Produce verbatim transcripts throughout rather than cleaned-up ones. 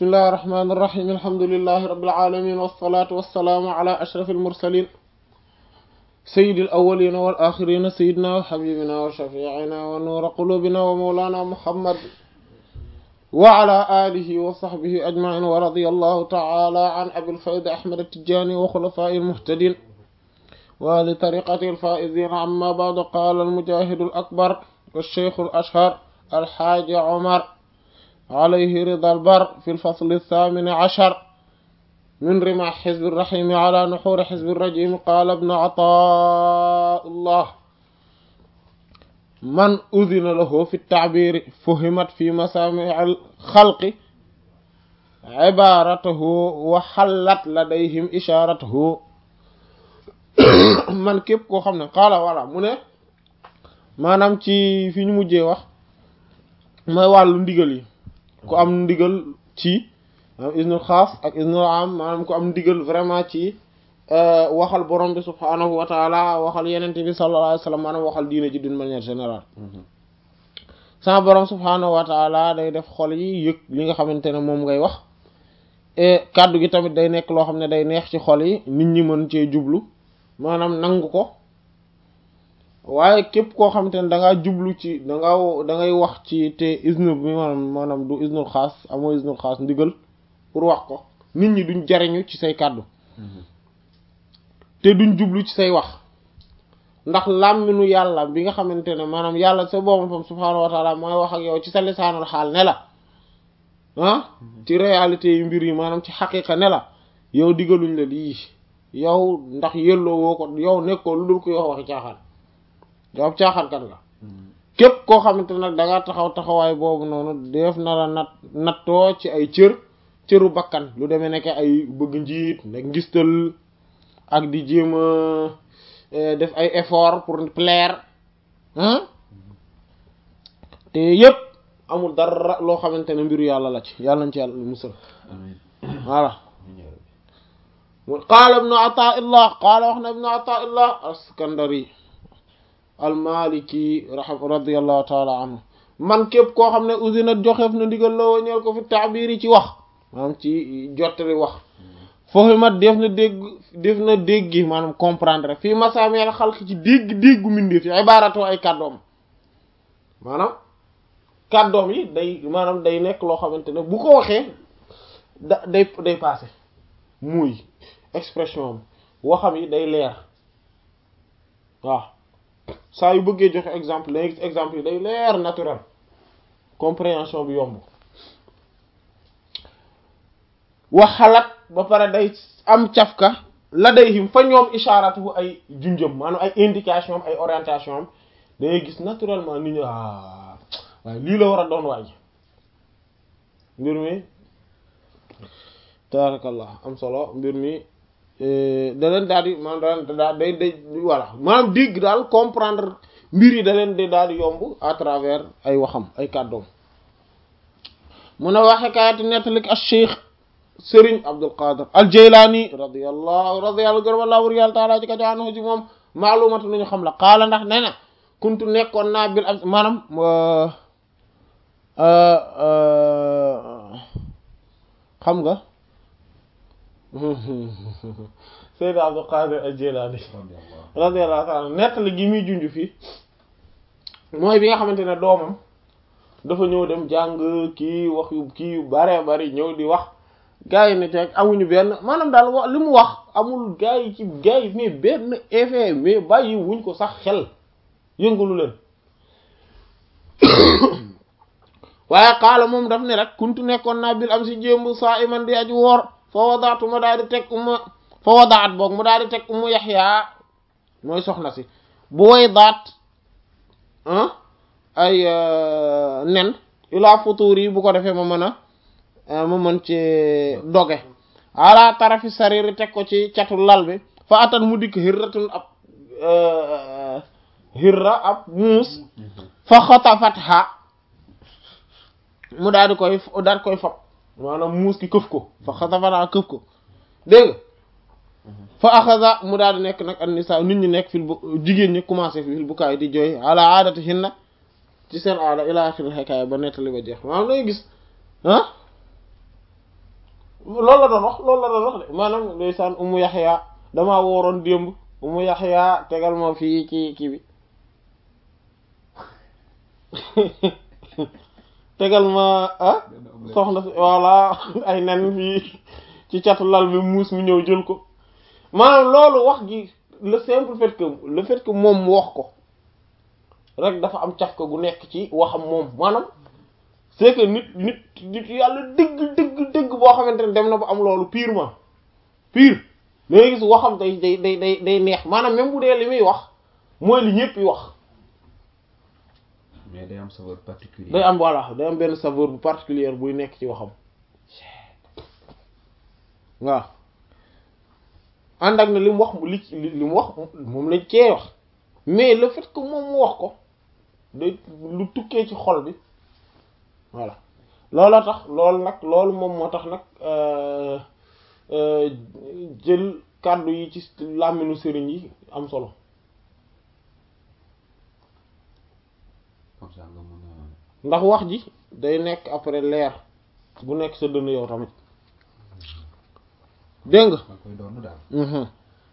bismillahir rahmanir rahim alhamdulillahi rabbil alamin wassalatu wassalamu ala ashrafil mursalin sayyidil awwalin wal akhirin sayyidina wa habibina wa shafi'ina wa nur qulubina wa mawlana muhammad wa ala alihi wa sahbihi ajma'in wa radiyallahu ta'ala an abil fayd ahmad at-tijani wa khulafa'il muhtadin wa li tariqatil faizin amma ba'du qala al mujahid al akbar والشيخ الأشهر الحاج عمر عليه رضا البر في الفصل الثامن عشر من رمح حزب الرحيم على نحور حزب الرجيم قال ابن عطاء الله من أذن له في التعبير فهمت في مسامع الخلق عبارته وحلت لديهم إشارته من képp koo xam ne qaala wala mu ne maanaam ci fi ñu mujjee wax mooy wàllu ndigal yi ku am ndigal ci iznul xaas ak iznul am maanaam ku am ndigal vraiment ci waxal borom bi subhaanahu wa taala waxal yenente bi sallallahu alayhi wa sallam maanaam waxal diine ji d'une manière générale sama borom subhaanahu wa taala day def xol yi yëg li nga xamante ne moom ngay wax et kàddu gi tamit day nekk loo xam ne day neex ci xol yi nit ñi mën cee jublu maanaam nangu ko waaye képp koo xamante ne da ngaa jublu ci da nga da ngay wax ci te isnu bi maanaam maanaam du isnul xaas amoo isnul xaas ndigal pour wax ko nit ñi duñ jariñu ci say kàddu te duñ jublu ci say wax ndax làmminu yàlla bi nga xamante ne maanaam yàlla sa boobu fam subhaanahu wa taala mooy wax ak yow ci sa lisaanul xaal ne la ah ci réalité yi mbir yi maanaam ci xaqiqa ne la yow digaluñ la lii yow ndax yelloo woo ko yow nekkoo lu dul ko yow waxi caaxaan yow caaxaankat nga képp koo xamante nag da ngaa taxaw taxawaay boobu noonu def na la nat nattoo ci ay cër cëru bakkan lu demee nekk ay bëgg njiit nag ngistal ak di jéem a def ay effort pour plaire ah te yépp amul dara loo xamante ne mbiru yàlla la ci yàlla nañ ci yàlla musal voilà qaala ibnu Ataa'illah qaala wax na ibnu Ataa'illah as-Iskandari al-Maliki radiyallahu ta'ala anhu man képp koo xam ne usina joxeef na ndigal la woo ñeel ko fi taabir yi ci wax maanaam ci jottali wax foofu mat def na dégg def na déggi maanaam comprendre fii masaameel xalq ci dégg déggu mbindeef yi ibaratoo ay kàddoom maanaam kàddoom yi day maanaam day nekk loo xamante ne bu ko waxee da day day passé muy expression am waxam yi day leer waaw saa yu bëggee joxe exemple léegi exemple yi day leer naturel compréhension bi yomb waxalat ba pare day am cafka la day him fa ñoom isharatu ay junjëm maanaam ay indication am ay orientation am dangay gis naturellement nit ñi ah waaye lii la war a doon waay mbir mi tabarakallah am solo mbir mi da leen daal di maanaam da day day voilà maanaam dégg daal comprendre mbir yi da leen di daal di yomb à travers ay waxam ay kàddoom mun a waxe kayati nettalik al cheikh Serigne Abdul Qadir al Jilani radiyallahu radiyallahu gërëm Allah wur yàlla taala ci ka joxaano ci moom maalumatu nañu xam la xaala ndax nee na kuntu nekkoon naa bil am maanaam xam nga Sayyid Abdul Qadir al-Jilani radiyallahu ta'ala nettali gi muy junj fii mooy bi nga xamante ne doomam dafa ñëw dem jàng kii wax yu kii yu bare bari ñëw di wax gars yi ne teg amuñu benn maanaam daal wax li mu wax amul gars yi ci gars yi mais benn effet mais bàyyi wuñ ko sax xel yëngalu leen waaye xaala moom daf ne rek kuntu nekkoon naa bil am si jémb saa iman di aji woor fa wadaatu ma daal di teg umma fa wadaat boog mu daal di teg ummu yaxya mooy soxna si bu way daat ay nen ilaa futuur yi bu ko defee ma mën a ma mën ci doge ala tarafi sariri teg ko ci catu lal bi fa atan mu dikk hirratun ab hirra ab muus fa xatafatha mu daal di koy daal di koy fab maanaam muus ki këf ko fa xatafatha këf ko dégg nga fa axasa mu daal di nekk nag an nisa nit ñi nekk fil bu jigéen ñi commencé fil bu kaay di jooy ala aadati hinna ci seen aada ila axiril hikaaya ba nettali ba jeex maanaam lay gis ah loolu la doon wax loolu la doon wax de maanaam ndeysaan Ummu Yaxya damaa wooroon démb Ummu Yaxya tegal ma fii ci kii bi tegal ma ah soxna si voilà ay nen fii ci catu lal bi muus mi ñëw jël ko maanaam loolu wax gi le simple fait que le fait que moom mu wax ko rek dafa am caf ko gu nekk ci waxam moom maanaam c'est que nit nit nit yàlla dëgg dëgg dëgg boo xamante ne dem na ba am loolu purement pur da ngay gis waxam day day day day day neex maanaam même bu dee li muy wax mooy li ñëpp yi wax mais day am saveur particulier day am voilà day am benn saveur bu particulière buy nekk ci waxam waaw ànd ak ne li mu wax li li mu wax moom lañ cee wax mais le fait que moom mu wax ko day lu tukkee ci xol bi voilà looloo tax loolu nag loolu moom moo tax nag jël kàddu yi ci làmminu sëriñ yi am solo comme ça nga mën a ndax wax ji day nekk après leer bu nekk sa dënn yow tamit dégg nga nga koy doon daal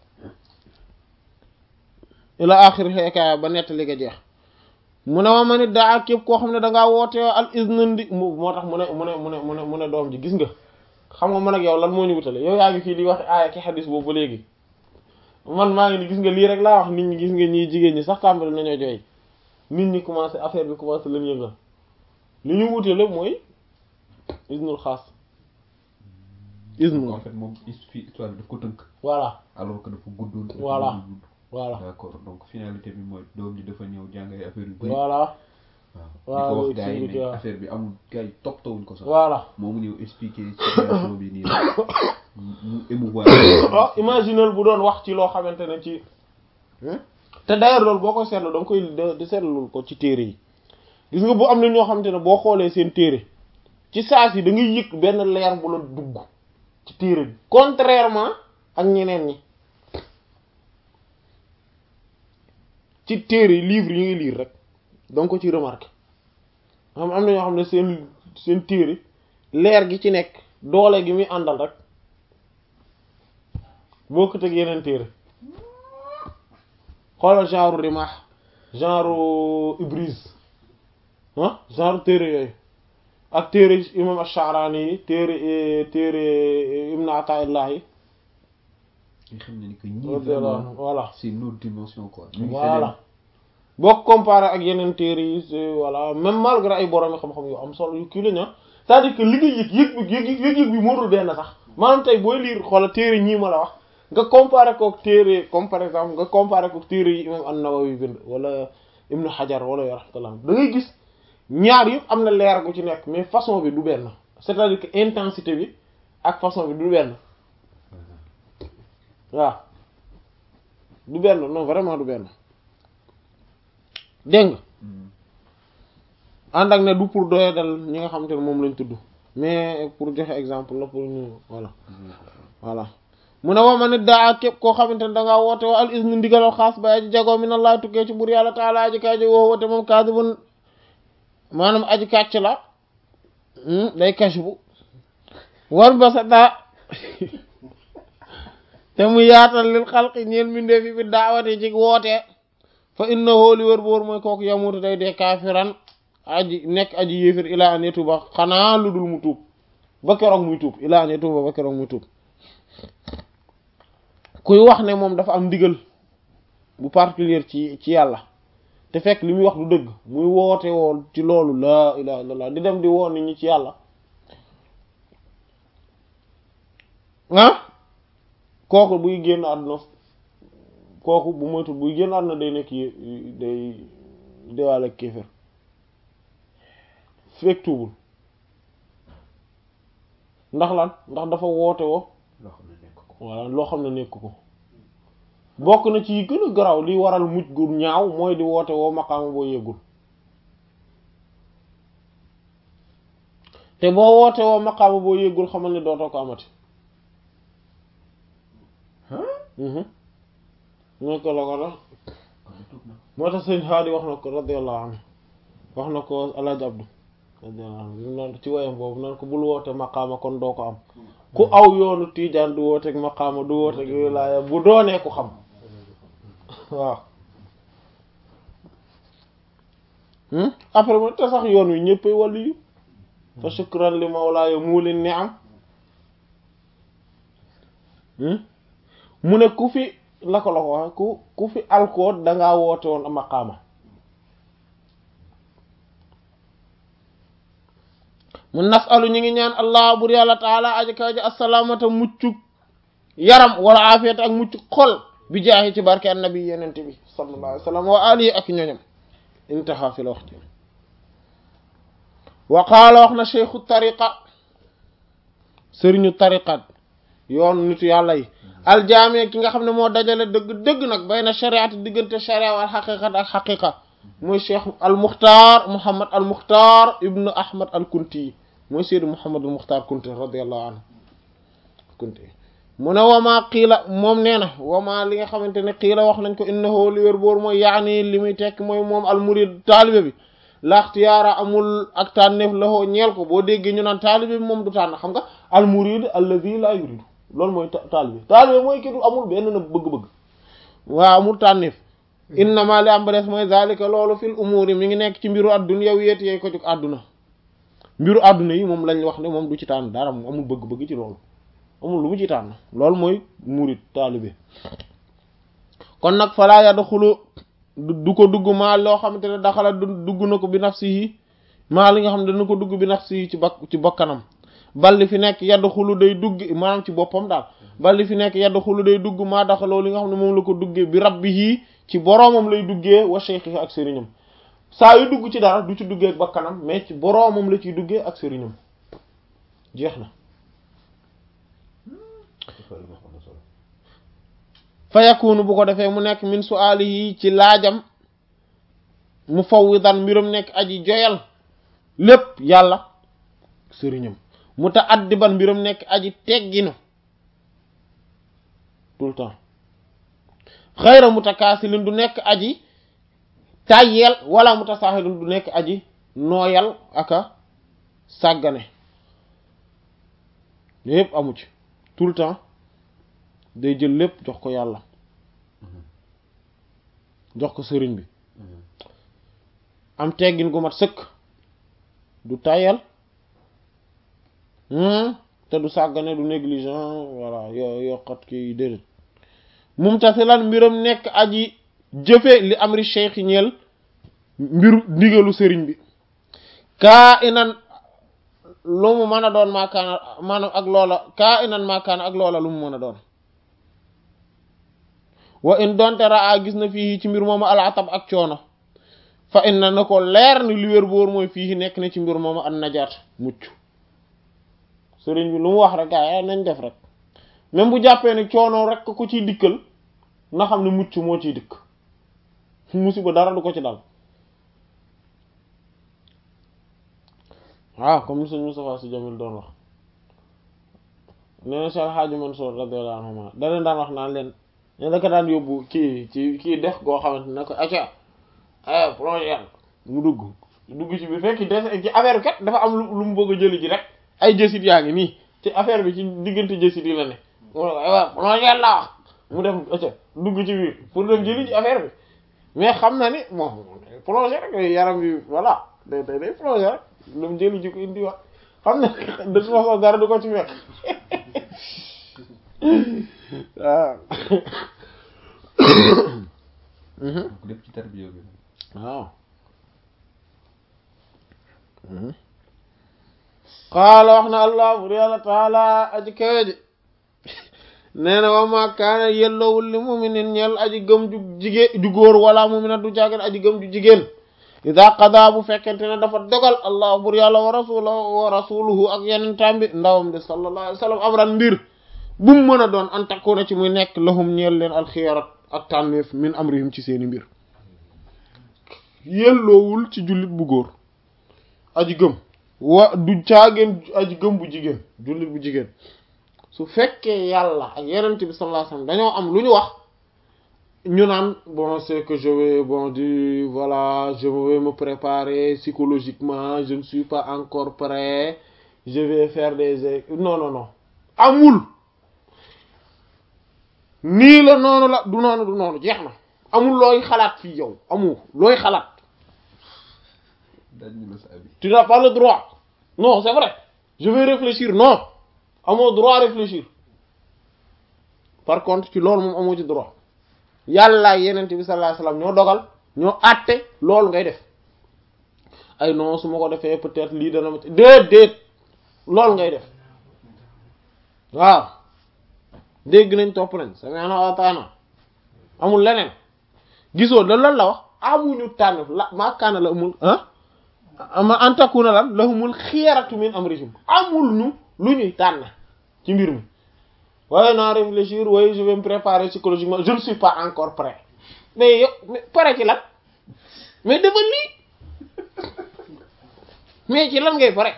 ila axiri xeekaaya ba nettali nga jeex mu ne ma ma nit daa képp koo xam ne dangaa woote al iznandi moo tax mu ne mu ne mu ne mu ne mu ne doom ji gis nga xam nga man ak yow lan moo ñu wutale yow yaa ngi fii di wax aaya ki xadis boobu ba léegi man maa ngi ni gis nga lii rek laa wax nit ñi gis nga ñii jigéen ñi sax tàmbali nañoo jooy nit ñi commencé affaire bi commencé leen yëngal li ñu wutale mooy iznul xaas isnu en fait moom histoire bi daf ko tënk voilà alors que dafa guddoon voilà voilà d'accord donc finalité bi mooy doom ji dafa ñëw jàngay affaire yu bari voilà waaw di ko wax gars yi ne affaire bi amul gars yi toppatawuñ ko sax voilà moo mu ñëw expliquer situation bi nii mu émouvoir oh imaginal bu doon wax ci loo xamante ne ci te d'ailleurs loolu boo ko seetlu da nga koy di seetlul ko ci téere yi gis nga bu am na ñoo xamante ne boo xoolee seen téere ci saa si da ngay yëg benn leer bu la dugg ci téere bi contrairement ak ñeneen ñi ci téere yi livre yi ngay lire rek danga ko ci remarqué xam am na ñoo xam ne seen seen téere leer gi ci nekk doole gi muy àndal rek bokkut ak yeneen téere xoolal genre Rimah genre Ibris ah genre téere yooyu ak téere imam Ash-Sha'rani yi téere téere Ibn Ata'illah yi nga xam ne ni que ñii vraiment voilà c'est une autre dimension quoi voilà boo comparé ak yeneen téere yi voilà même malgré ay borom xam-xam yu am solo yu kii la ñu c'est-à-dire que li nga yëg yëg bi yëg yëg yëg bi moo dul benn sax maanaam tey booy lire xoolal téere ñii ma la wax nga comparé kook téere comme par exemple nga comparé kook téere yi imam An-Nawawi bind wala Ibn Hajar wala yo rahmatullah da ngay gis ñaar yëpp am na leer gu ci nekk mais façon bi du benn c'est-à-dire que intensité bi ak façon bi du benn waaw du benn non vraiment du benn dégg nga ànd ak ne du pour doye dal ñi nga xamante ne moom lañ tudd mais pour joxe exemple la pour ñu voilà voilà mu ne woo ma nit daa képp koo xamante ne dangaa woote wa al isni ndigalal xaas ba aji jagoo min Allah tukkee ci buur yàlla taala aji kay ji woo woote moom kaasibun maanaam aji kàcc la day kash bu war ba sa daa te mu yaatal lil xalqi ñeen mindee fi bi daawate ci woote fa innahu li wër boor mooy kooku yamutu day dee kaafiran aji nekk aji yéefir ilaa an yatuuba xanaa lu dul mu tuub ba keroog muy tuub ilaa an yatuuba ba keroog muy tuub kuy wax ne moom dafa am ndigal bu particulier ci ci yàlla te fekk li muy wax du dëgg muy woote woo ci loolu laa ilaaha illallaah di dem di woo nit ñi ci yàlla ah kooku buy génn àdduna kooku bu moytu buy génn àdduna day nekk day dewaale kéefër fekk tuubul ndax lan ndax dafa woote woo walla loo xam ne nekk ko bokk na ci gën a garaw li waral mujj gu ñaaw mooy di woote woo maqaama boo yeggul te boo woote woo maqaama boo yeggul xamal ne dootoo ko amati moo ko la ko la moo tax sëñ Haadi wax na ko radiyallahu anhu wax na ko Alaaji Abdu radiyallahu anhu naan ci woyam boobu naan ko bul woote maqaama kon doo ko am ku aw yoonu tiijaan du wooteeg maqaama du wooteeg wilaaya bu doonee ku xam waaw après mo te sax yoon wi ñëppay wàllu yu fa shukran li mawlaaya muulin ni am mu ne ku fi la ko la ko waxe ku ku fi alkoot dangaa woote woon a maqaama mu nasalu ñu ngi ñaan allah bur yàlla taala aji kaw ji assalaamata muccuk yaram wala afiyata ak muccuk xol bi jaahi ci barke annabi yenente bi sallallahu alayhi wa sallam wa alihi ak ñoñam intaha fi la wax ci wa qaala wax na cheikhu tariqa sëriñu tariqat yoon nitu yàlla yi aljaami ki nga xam ne moo dajale dëgg dëgg nag bayna shariati diggante sharia wal xaqiqat ak xaqiqa mooy cheikh al muxtaar muhammad al muxtaar ibnu ahmad al kunti mooy seydi muhammad al muxtaar kunti radiyallahu anhu kunti mu ne wamaa qiila moom nee na wamaa li nga xamante ne qiila wax nañ ko innahu li wér boor mooy yaani li muy tekk mooy moom al murid taalibe bi la ixtiyaara amul ak tànneef lahoo ñeel ko boo déggee ñu naan taalibe bi moom du tànn xam nga al murid alladhi la yuridu loolu mooy taalibe taalibe mooy ki du amul benn na bëgg-bëgg waaw amul tànneef innama li am ba des mooy zalika loolu fil umuri mi ngi nekk ci mbiru adduna yow yéet yey ko jug àdduna mbiru àdduna yi moom lañ wax ne moom du ci tànn dara moom amul bëgg-bëgg ci loolu amul lu mu ci tànn loolu mooy murid taalibe kon nag falaa yadxulu du ko dugg maa loo xamante ne daxala dugg na ko bi nafsihi maa li nga xam ne dana ko dugg bi nafsihi ci bak ci bakkanam balli fi nekk yadxulu day dugg maanaam ci boppam daal balli fi nekk yadxulu day dugg maa daxaloo li nga xam ne moom la ko duggee bi rabbihi ci boroomam lay duggee wa shaykhihi ak sëriñam saa yu dugg ci dara du ci duggee ak bakkanam mais ci boroomam la ciy duggee ak sëriñam jeex na fa yakunu bu ko defee mu nekk min su'alihi ci laajam mufawwidan mbirum nekk aji joyal lépp yàlla sëriñam muta'addiban mbirum nekk aji tegginu tout le temps xayra mutakaasilin du nekk aji tàyyeel wala mutasaahilin du nekk aji nooyal aka sàggane lépp amu ci tout le temps day jël lépp jox ko yàlla jox ko sëriñ bi am teggin gu mat sëkk du tàyyeel te du sàggane du négligent voilà yo yokkat ki déedéet mumtasilan mbiram nekk aji jëfe li amri cheikh ñeel mbiru ndigalu sëriñ bi kaa inan lu mu mën a doon maakaana maanaam ak loola kaa inan maakaana ak loola lu mu mën a doon wa in donte raa gis na fii ci mbir moomu alatab ak coono fa inna na ko leer ni li wér boor mooy fii nekk na ci mbir moomu an najaat mucc sëriñ bi lu mu wax rek gaa nañ def rek même bu jàppee ne coono rek ko ciy dikkal na xam ne mucc moo ciy dikk musiba dara du ko ci dal waaw comme ni sëñ Moustapha Sy Jamil doon wax nee na Cheikh Hadji Mansour radiyallahu anhu da leen daan wax naan leen ne da ko daan yóbbu kii ci kii dex goo xamante ne ko acca a plongé mu dugg dugg ci biir fekk des ci affaire bi kat dafa am lu mu bëgg a jëli ji rek ay jësit yaa ngi nii ci affaire bi ci diggante jësit yi la ne waaw plongé la wax mu def acca dugg ci biir pour dem jëli ci affaire bi mais xam na ni bon plongé rek yaram bi voilà day day day plongé rek dem jëli ji ko indi wax xam na de toute façon dara du ko ci fekk waaw lépp ci tarbiya bi waaw qaala wax na allah bur yàlla taala aji kaweji nee na wama kaana yellowul li muminin ñeel aji gëm ju jigéen ju góor wala muminat du jaagen aji gëm ju jigéen ida qada bu fekkente ne dafa dogal allah bur yàlla wa rasuluhu wa rasuluhu ak yeneen tambi ndawam bi sallallahu alayhi wa sallam amran mbir bu mu mën a doon an takuna ci muy nekk lahum ñeel leen alxiyarat ak tànneef min amrihim ci seeni mbir yelloowul ci jullit bu góor aji gëm wa du caageen aji gëm bu jigéen jullit bu jigéen su fekkee yàlla ak yenent bi sallallahu alayhi wasallam dañoo am lu ñu wax ñu naan bon c'est que je vais bon di voilà je vais me préparer psychologiquement je ne suis pas encore prêt je vais faire des non non non amul nii la noonu la du noonu du noonu jeex na amul looy xalaat fii yow amul looy xalaat tu n'as pas le droit non c'est vrai je vais réfléchir non amoo droit réfléchir par contre ci loolu moom amoo ci droit yàlla yenente bi sallallahu alayhi wasallam ñoo dogal ñoo àtte loolu ngay def ay non su ma ko defee peut-être lii dana ma déet déet loolu ngay def waaw dégg nañ topp nañ sami'na wa ata'na amul leneen gisoo da lan la wax amuñu tànn la maa kaana la amul ah ama antakuna lan lahumul xiyaratu min amrihim amul ñu lu ñuy tànn ci mbir mi waaye naa réfléchir waaye je vais me préparer psychologiquement je ne suis pas encore prêt mais yow pare ci lan mais dafa lii mais ci lan ngay pare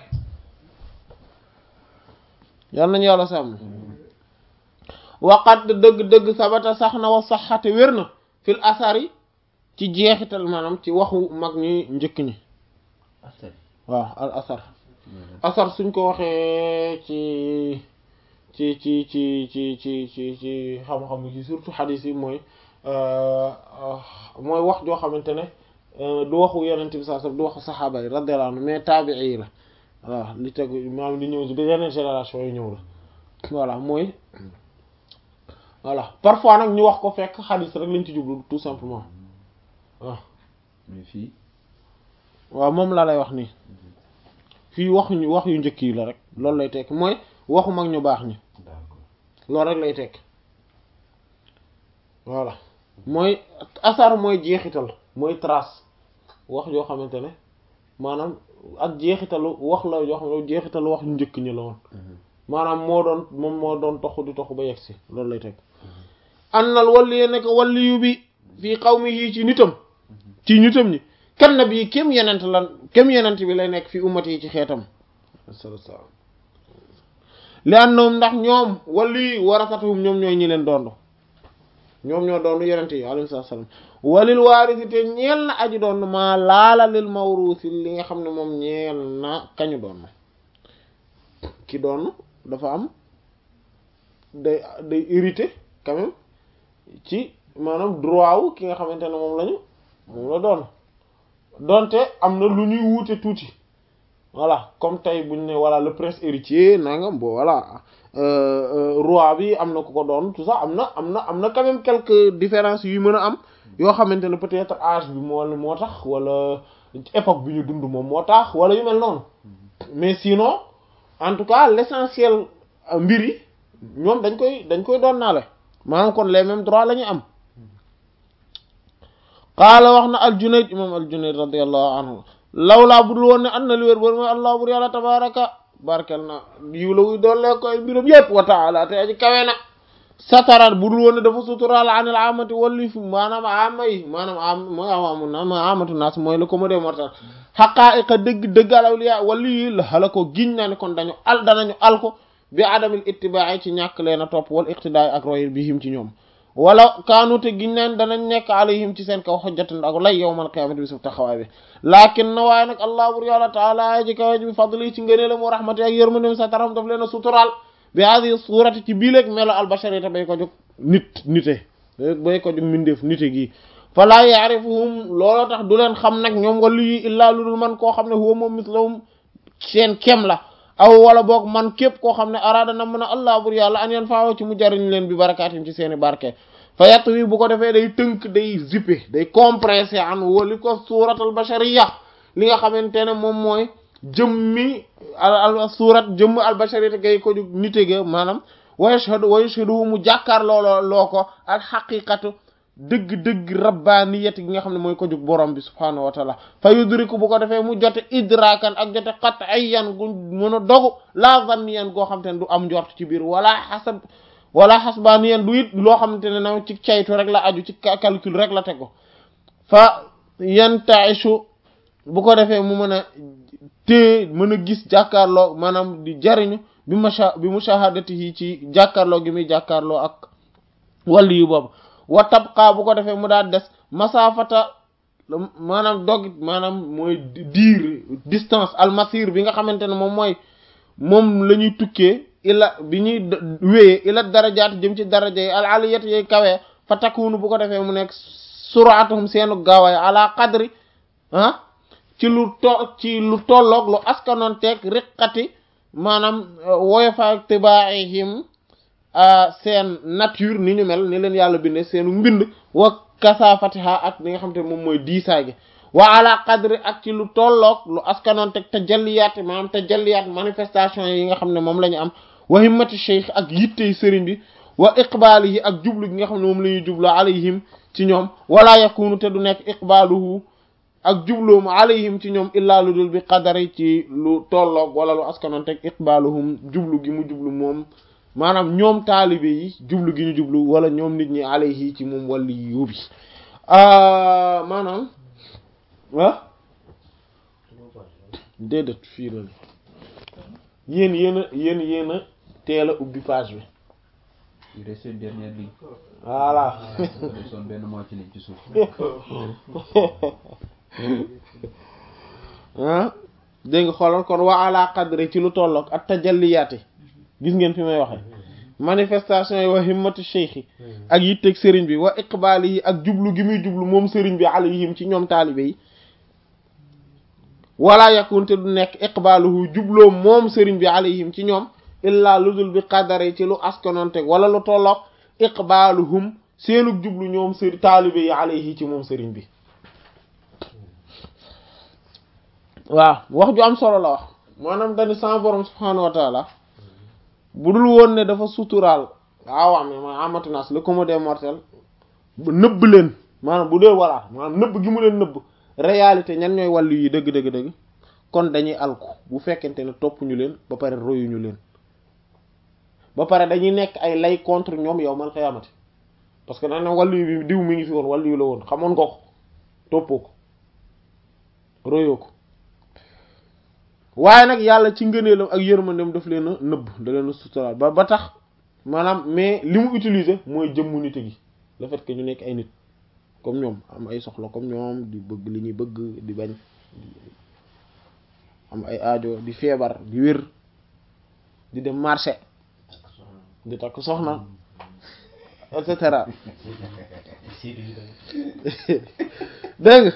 yal nañu yàlla sàmm waqat dëgg-dëgg sabata sax na wa saxate wér na fil asar yi ci jeexital maanaam ci waxu mag ñi njëkk ñi waaw al asar asar suñ ko waxee ci ci ci ci ci ci ci ci xam-xam yi surtout xadiis yi mooy mooy wax joo xamante ne du waxu yonent bi sallallahu alayhi wasallam du waxu saxaaba yi radiyallahu anhu mais taabi'i yi la waaw li tegu maanaam li ñëw ci yeneen génération yi ñëw la voilà mooy voilà parfois nag ñu wax ko fekk xadiis rek lañ ci jublu tout simplement waaw mais fii waaw moom laa lay wax nii fii wax ñu wax yu njëkk yi la rek loolu lay tekk mooy waxu mag ñu baax ñi loolu rek lay tekk voilà mooy asar mooy jeexital mooy trace wax yoo xamante ne maanaam ak jeexitalu wax la yoo xam ne jeexitalu wax ñu njëkk ñi la woon maanaam moo doon moom moo doon toxu di toxu ba yegg si loolu lay tekk annal walli nekk walliyu bi fii qawmihi ci nitam ci nitam ñi kan na bii kem yenent lan kem yenent bi lay nekk fi ummati yi ci xeetam li annahum ndax ñoom wali warasatuhum ñoom ñooy ñi leen doon ñoom ñoo doon yenent yi alayhi salaam walil waarisi te ñeel na aji doon maa laala lil mawrusi li nga xam ne moom ñeel na kañu doon ki doon dafa am day day hérité quand même ci maanaam droit wu ki nga xamante ne moom lañu moom la doon donte am na lu ñuy wuute tuuti voilà comme tey buñ ne voilà le prince héritier nangam bon voilà roi bi am na ku ko doon tout ça am na am na am na quand même quelques différences yu mën a am yoo xamante ne peut-être âge bi moo moo tax wala époque bi ñu dund moom moo tax wala yu mel noonu mais sinon en tout cas l'essentiel mbir yi ñoom dañ koy dañ koy doon naale maanaam kon les mêmes droits la ñu am qaala wax na al-Junayd imam al-Junayd radiyallahu anhu lawlaa budul woon ne an na li wér boor mooy allah bur yàlla tabaraka barkel na yiw la wuy doollee koy mbiram yépp wa ta'ala te aji kawe na sataraat budul woon ne dafa suturaal anil amati walli fi maanaam ama yi maanaam am mooy awamu na ma amatu naas mooy la ko ma dee mortal xaqaa'iqa dëgg dëgg alawliya walli yi la xala ko giñ naa ne kon dañu al danañu al ko bi adamil ittibaa'i ci ñàkk leen a topp wal iqtidaay ak roy bi him ci ñoom wala kaanute giñ naan danañ nekk alayhim ci seen kaw xojjatan ak lay yawmal qiyaamati bi suuf taxawaay bi laakin na waaye nag allah bur yàlla taala ji kaw ji bi fadli ci ngëneelam wa rahmati ak yërmandem sa taram daf leen a suturaal bi hadi suurati ci bii léeg melo albasharita bay ko jóg nit nite bay ko jóg mindeef nite gi falaa yaarifuhum looloo tax du leen xam nag ñoom wali yi illaa lu dul man koo xam ne huwa moom mislahum seen kem la aw wala boog man képp koo xam ne araada na mën a allah bur yàlla an yan faawo ci mu jariñ leen bi barakaatim ci seeni barke fa yatt wi bu ko defee day tënk day zippé day compressé an wali ko suuratal bashariya li nga xamante ne moom mooy jëmmi al suurat jëmm al bashariya gay ko ju nite ga maanaam wa yashhadu wa yashhadu mu jàkkaar looloo loo ko al xaqiqatu dëgg-dëgg rabbaniyati gi nga xam ne mooy ko jug borom bi subhaanahu wa taala fa yudriku bu ko defee mu jote idrakan ak jote qat'iyyan gu mën a dogu la zanniyan goo xam te ne du am njort ci biir wala xasab wala xasbaniyan du it loo xamante ne na ci caytu rek la aju ci calcul rek la tegu fa yantaishu bu ko defee mu mën a téye mën a gis jàkkaarloo maanaam di jariñu bi masha bi mushahadatihi ci jàkkaarloo gi muy jàkkaarloo ak wàllu yu boobu wa tabqa bu ko defee mu daal des masafata maanaam dogit maanaam mooy diir distance almasir bi nga xamante ne moom mooy moom la ñuy tukkee ila bi ñuy wéyee ila darajaat jëm ci daraja yi al aliyat yay kawee fa takkuunu bu ko defee mu nekk suraatuhum seenu gaawaay ala qadri ah ci lu to ci lu tolloog lu askanoon teeg riqati maanaam woyofa tibaihim seen nature ni ñu mel ni leen yàlla bindee seenu mbind wa kasafatiha ak li nga xam te moom mooy diisaay gi wa ala qadri ak ci lu tolloog lu askanoon teg tajalliyaat maanaam tajalliyaat manifestation yi nga xam ne moom la ñu am wa himmati cheikh ak yittey sëriñ bi wa iqbaalihi ak jublu gi nga xam ne moom la ñuy jublu alayhim ci ñoom wala yakunu te du nekk iqbaaluhu ak jubloom alayhim ci ñoom illaa lu dul bi qadari ci lu tolloog wala lu askanoon teg iqbaaluhum jublu gi mu jublu moom maanaam ñoom taalibe yi jublu gi ñu jublu wala ñoom nit ñi alayhi ci moom wali yóbbi maanaam ah déedéet fii la yéen yéen a yéen yéen a teel a ubbi page bi. il reste une dernière ligne. voilà. son benn moitié ligne ci suuf. ah dégg nga xoolal kon wa ala qadri ci lu tolloog ak tajalliyaati gis ngeen fi may waxee manifestation yi wa himmatu cheikh ak yitteeg sëriñ bi wa iqbaali yi ak jublu gi muy jublu moom sëriñ bi alayhim ci ñoom taalibe yi wala yakunte du nekk iqbaaluhu jubloo moom sëriñ bi alayhim ci ñoom illaa lu dul bi qadari ci lu askanonteg wala lu tolloog iqbaaluhum seenug jublu ñoom sëriñ taalibe yi alayhi ci moom sëriñ bi waaw wax ju am solo la wax maanaam dañu sama borom subhaanahu wa taala bu dul woon ne dafa suturaal waaw ma amatinas le commun des mortels nëbb leen maanaam bu dee walla maanaam nëbb gi mu leen nëbb réalité ñan ñooy wàllu yi dëgg dëgg dëgg kon dañuy alku bu fekkente ne topp ñu leen ba pare royuñu leen ba pare dañuy nekk ay lay contre ñoom yow man xiyaamati parce que dañ ne wàllu bi diw mi ngi fi woon wàllu yu la woon xamoon nga ko toppoo ko royoo ko waaye nag yàlla ci ngëneelam ak yërmandem daf leen a nëbb da leen a suturaal ba ba tax maanaam mais li mu utiliser mooy jëmmu nit gi le fait que ñu nekk ay nit comme ñoom am ay soxla comme ñoom di bëgg li ñuy bëgg di bañ am ay aajo di feebar di wér di dem marché di takk soxna et cetera dégg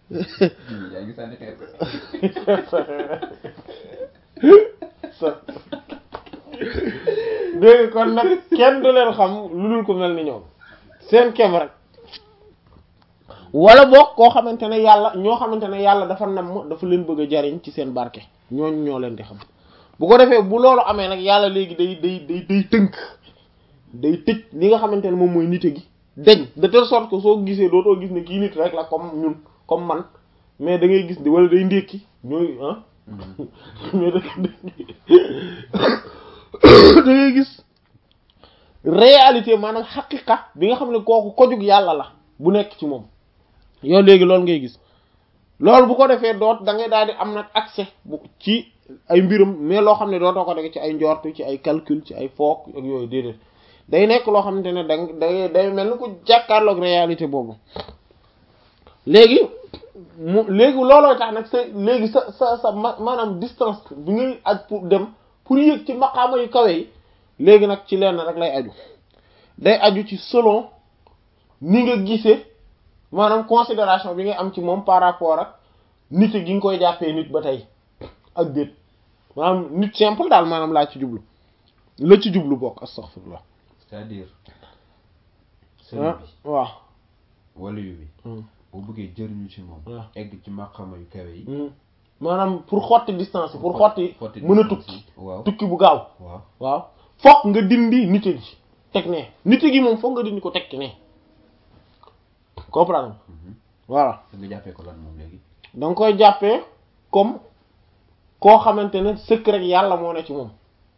dégg kon nag kenn du leen xam lu dul ko mel ni ñoom seen kem rek wala boog koo xamante ne yàlla ñoo xamante ne yàlla dafa namm dafa leen bëgg a jariñ ci seen barke ñooñu ñoo leen di xam bu ko defee bu loolu amee nag yàlla léegi day day day day tënk day tëj li nga xamante ne moom mooy nite gi deñ de telle sorte que soo gisee dootoo gis ne kii nit rek la comme ñun comme man mais da ngay gis di wala day ndékki ñooy ah mais da da ngay gis réalité maanaam xaqiqa bi nga xam ne kooku kojug yàlla la bu nekk ci moom yow léegi loolu ngay gis loolu bu ko defee doot da ngay daal di am nag accès bu ci ay mbirum mais loo xam ne dootoo ko dégg ci ay njortu ci ay calcul ci ay foog ak yooyu déedéet day nekk loo xamante ne da day day mel ni ku jàkkaarloog réalité boobu léegi mu léegi looloo tax nag sa léegi sa sa sa maanaam distance bi ngay aj pour dem pour yëg ci maqaama yu kawe yi léegi nag ci lenn rek lay aju day aju ci selon ni nga gisee maanaam considération bi nga am ci moom par rapport ak nit gi nga koy jàppee nit ba tey ak déet maanaam nit simple daal maanaam laa ci jublu la ci jublu bokk astaghfirullah c'est-à-dire sëriñ bi waaw waliyu bi boo bëggee jëriñu ci moom egg ci maqama yu kawe yi maanaam pour xotti distance yi pour xotti mën a tukki waaw tukki bu gaaw waaw waaw fokk nga dindi nite gi teg ne nite gi moom fokk nga dindi ko teg ne comprendre voilà da nga jàppee ko lan moom léegi da nga koy jàppee comme koo xamante ne secret yàlla moo ne ci moom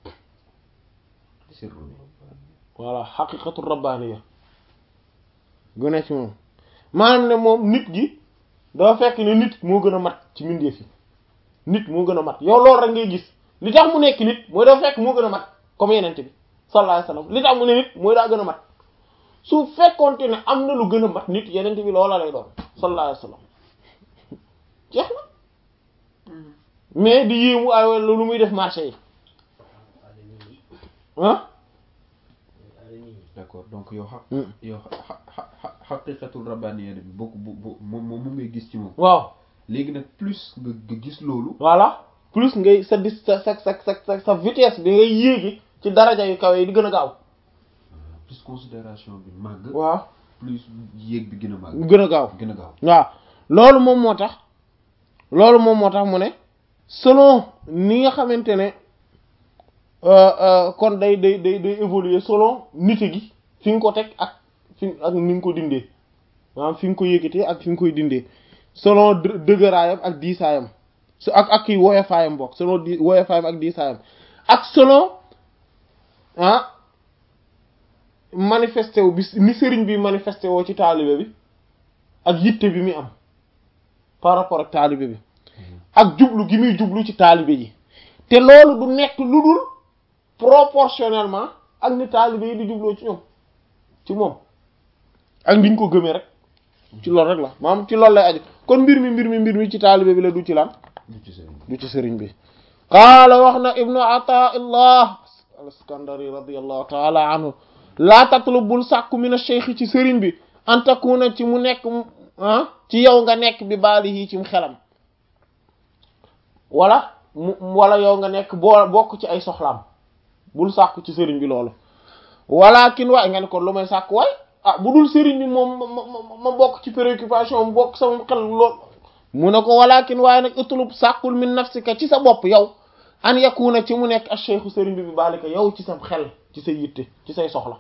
sirru bi voilà xaqiqatu rabbaniya gu ne ci moom maanaam ne moom nit gi dafa fekk ne nit moo gën a mat ci mbindeef yi nit moo gën a mat yow loolu rek ngay gis li tax mu nekk nit mooy dafa fekk moo gën a mat comme yenente bi sallallahu alayhi wasallam li tax mu ne nit mooy daa gën a mat su fekkoonte ne am na lu gën a mat nit yenente bi loola lay doon sallallahu alayhi wasallam jeex na mais di yéemu ay lu muy def marché yi ah d'accord donc yow xa yow xa xaqiqatul rabbaniyya bi bokk bu bu moom moom ngay gis ci moom. waaw léegi nag plus nga nga gis loolu. voilà plus ngay sa dis sa sa sa sa sa vitesse bi ngay yéegi ci daraja yu kawe yi di gën a gaaw. plus considération bi màgg. waaw plus yéeg bi gën a màgg. gën a gaaw gën a gaaw. waaw loolu moom moo tax loolu moom moo tax mu ne selon ni nga xamante ne kon day day day day évoluer selon nite gi fi nga ko teg ak fi ak ni nga ko dindee maanaam fi nga ko yëkkatee ak fi nga koy dindee selon dëgëraayam ak diisaayam su ak ak kii woyofaayam bokk selon di woyofaayam ak diisaayam ak selon ah manifesté wu bi ni sëriñ bi manifesté woo ci taalibe bi ak yitte bi muy am par rapport ak taalibe bi ak jublu gi muy jublu ci taalibe ji te loolu du nekk lu dul proportionnellement ak ni taalibe yi di jubloo ci ñoom ci moom ak niñ ko gëmee rek ci loolu rek la maanaam ci loolu lay aju kon mbir mi mbir mi mbir mi ci taalibe bi la du ci lan du ci sëriñ bi qaala wax na ibnu ataillah al-Iskandari radiyallahu taala anhu laa tatlub bul sàkku min ash-shaykh ci sëriñ bi an takuna ci mu nekk ah ci yow nga nekk bi baalihi ci xelam wala mu wala yow nga nekk boo bokk ci ay soxlaam bul sàkku ci sëriñ bi loolu walakin waaye nga ne ko lu may sàkku waay ah bu dul sëriñ bi moom ma ma bokk ci préoccupation mu bokk sama xel lool mu ne ko walakin waaye nag utlub sàkkul min nafsika ci sa bopp yow an yakuna ci mu nekk ash-shaykhu sëriñ bi bi baalika yow ci sa xel ci sa yitte ci say soxla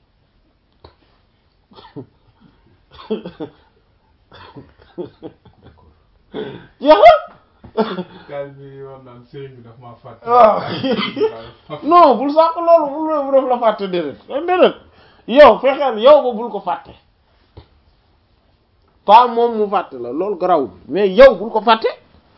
gaal bi war naan sëriñ bi daf maa fàtte. waaw non bul sàkk loolu bul bu def la fàtte déedéet déedéet yow fexeel yow ba bul ko fàtte pas moom mu fàtte la loolu garawul mais yow bul ko fàtte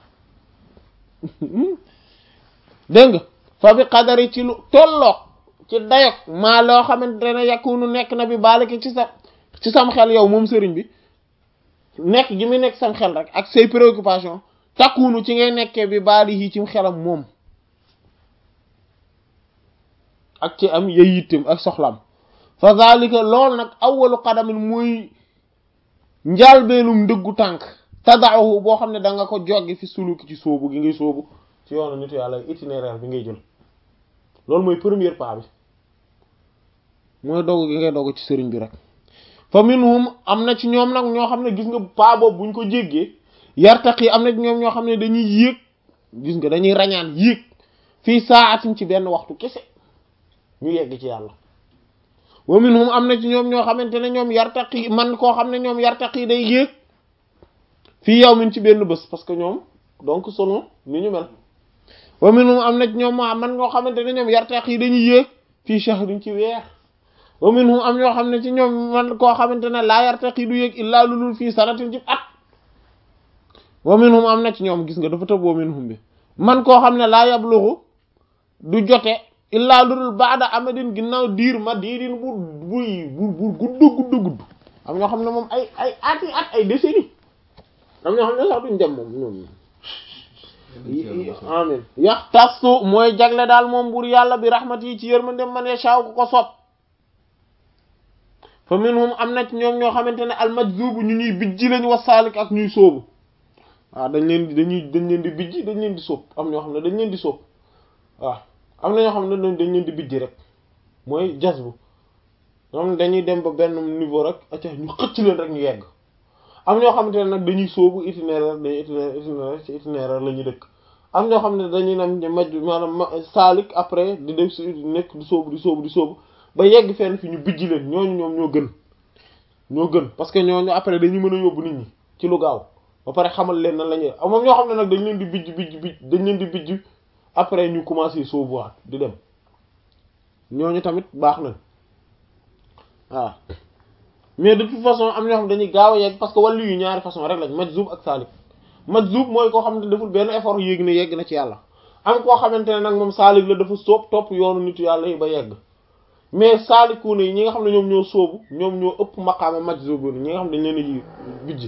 dégg nga fa bi qadari ci lu tolloog ci dayog maa loo xamante ne yakunu nekk na bi baaliki ci sa ci sam xel yow moom sëriñ bi nekk gi muy nekk sam xel rek ak say préoccupation takkuunu ci ngay nekkee bi baali yi ci xelam moom ak ci am yay yittem ak soxlam fa zalika loolu nag awwalu qadamin muy njaalbeenum ndëggu tànk tadaahu boo xam ne da nga ko joggi fi suluki ci sóobu gi ngay sóobu ci yoonu nitu yàlla itinéraire bi ngay jël loolu mooy premier pas bi mooy dogu gi ngay dogu ci sëriñ bi rek fa minhum am na ci ñoom nag ñoo xam ne gis nga pas boobu buñ ko jéggee yartaqi am na ci ñoom ñoo xam ne dañuy yéeg gis nga dañuy rañaan yéeg fii saatin ci benn waxtu kese ñu yegg ci yàlla wa minhum am na ci ñoom ñoo xamante ne ñoom yartaqi man koo xam ne ñoom yartaqi day yéeg fii yawmin ci benn bés parce que ñoom donc selon ni ñu mel wa minhum am na ci ñoom man koo xamante ne ñoom yartaqi dañuy yéeg fii shahrin ci weer wa minhum am ñoo xam ne ci ñoom man koo xamante ne laa yartaqi du yéeg illaa lulul fii sanatin ci at wa minhum am na ci ñoom gis nga dafa tëb wa minhum bi man koo xam ne laa yabluxu du jote illaa lulul baada amadin ginnaaw diir ma diirin bu buy bu bu gudd gudd gudd am ñoo xam ne moom ay ay ati at ay décennies am ñoo xam ne sax duñ dem moom ñoom amin yax tastu mooy jagle daal moom buur yàlla bi rahmat yi ci yërmandem man yashaaw ko ko sopp fa minhum am na ci ñoom ñoo xamante ne almajzubu ñu ñuy bijji lañ wasaalik ak ñuy sóobu waaw dañ leen di dañuy dañ leen di bijji dañ leen di sóob am ñoo xam ne dañ leen di sóob waaw am na ñoo xam ne dañ leen di bijji rek mooy jazbu ñoo xam ne dañuy dem ba benn niveau rek acca ñu xëcc leen rek ñu yegg am ñoo xamante ne nag dañuy sóobu itinéraire dañuy itinéraire itinéraire ci itinéraire la ñuy dëkk am ñoo xam ne dañuy nam maj maanaam saalik après di def si nekk di sóobu di sóobu di sóobu ba yegg fenn fi ñu bijji leen ñooñu ñoom ñoo gën ñoo gën parce que ñooñu après dañu mën a yóbbu nit ñi ci lu gaaw ba pare xamal leen nan la ñuy am moom ñoo xam ne nag dañ leen di bijj bijj bijj dañ leen di bijj après ñu commencé sóobuwaat di dem ñooñu tamit baax na waaw mais de toute façon am ñoo xam dañuy gaaw a yegg parce que wàllu yu ñaari façon rek lañ majzub ak saalik majzub mooy koo xam ne deful benn effort yéeg ne yegg na ci yàlla am koo xamante ne nag moom saalik la dafa sóob topp yoonu nitu yàlla yi ba yegg mais saalikuuna yi ñi nga xam ne ñoom ñoo sóobu ñoom ñoo ëpp maqaama majzubun ñi nga xam ne dañ leen di bijj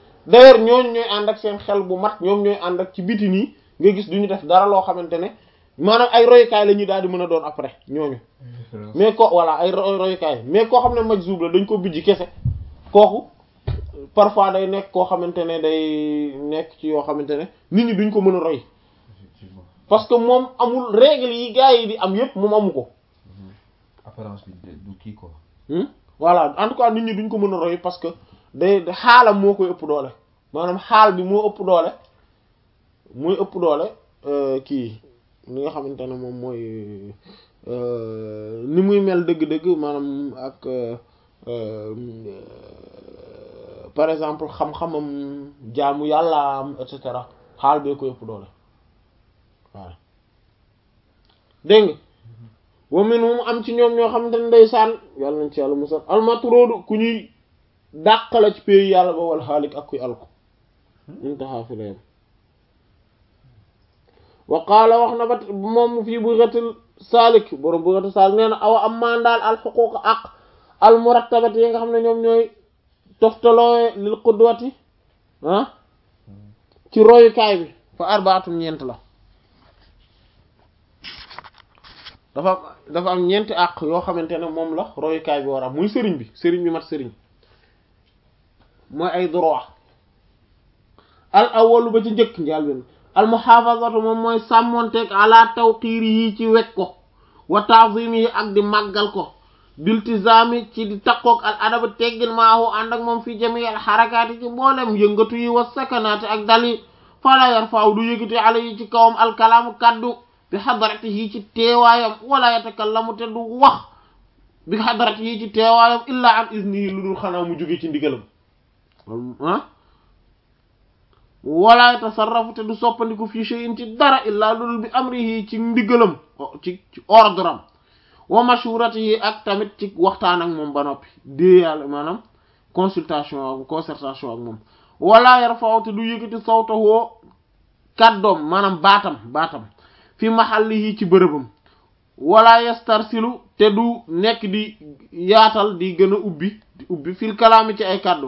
d'ailleurs ñooñu ñooy ànd ak seen xel bu mat ñoom ñooy ànd ak ci biti nii nga gis duñu def dara loo xamante ne maanaam ay royukaay la ñuy daal di mën a doon après ñooñu mais ko voilà ay royukaay mais koo xam ne majzub la dañ ko bijji kese kooku parfois day nekk koo xamante ne day nekk ci yoo xamante ne nit ñi duñ ko mën a roy effectivement parce que moom amul règle yi gars yi di am yépp moom amu ko apparence bi du kii quoi. voilà en tout cas nit ñi duñ ko mën a roy parce que day xaalam moo koy ëpp doole maanaam xaal bi moo ëpp doole muy ëpp doole kii li nga xamante ne moom mooy ni muy mel dëgg-dëgg maanaam ak par exemple xam-xamam jaamu yàlla am et cetera xaal bee koy ëpp doole waaw dégg nga wa minhum am ci ñoom ñoo xamante ne ndeysaan yàlla nañ ci yàlla musal almatroodu ku ñuy dàqala ci pays yàlla ba wal xaalik ak kuy alko intaha fi layam wa qaala wax na ba moom fii Bughatul Saalik borom Bughatul Saalik nee na awa am maan daal al xuquuq ak al murattabat yi nga xam ne ñoom ñooy toftaloo lil qudwati ah ci royukaay bi fa arbaatum ñeent la dafa dafa am ñeenti àq yoo xamante ne moom la royukaay bi war a muy sëriñ bi sëriñ bi mat sëriñ mooy ay droit al awwalu ba ci njëkk njaal ben al muhaafazatu moom mooy sàmmonteeg ala tawqiiri yi ci wekk ko wa ta'zimi yi ak di màggal ko biltizaami ci di takkook al adaba teggin maahu ànd ak moom fi jami al xarakaati ci mboolem yëngatu yi wa sakanaati ak dal yi fala yarfa'u du yëgati ala yi ci kawam al kalaamu kaddu bi xadaratihi ci teewaayam wala yatakallamu te du wax bi xadaratihi ci teewaayam illaa an iznihi lu dul xanaa mu jóge ci ndigalam ah wala yatasarrafu te du soppandiku fii shay'in ci dara illaa lu dul bi amrihi ci ndigalam ci ci ordre am wa mashuratihi ak tamit ci waxtaan ak moom ba noppi déeyàlla maanaam consultation ak concertation ak moom wala yarfa'u te du yëkkati sawtahu kàddoom maanaam baatam baatam fi mahallihi ci bërëbam wala yastarsilu te du nekk di yaatal di gën a ubbi di ubbi fil kalaami ci ay kàddu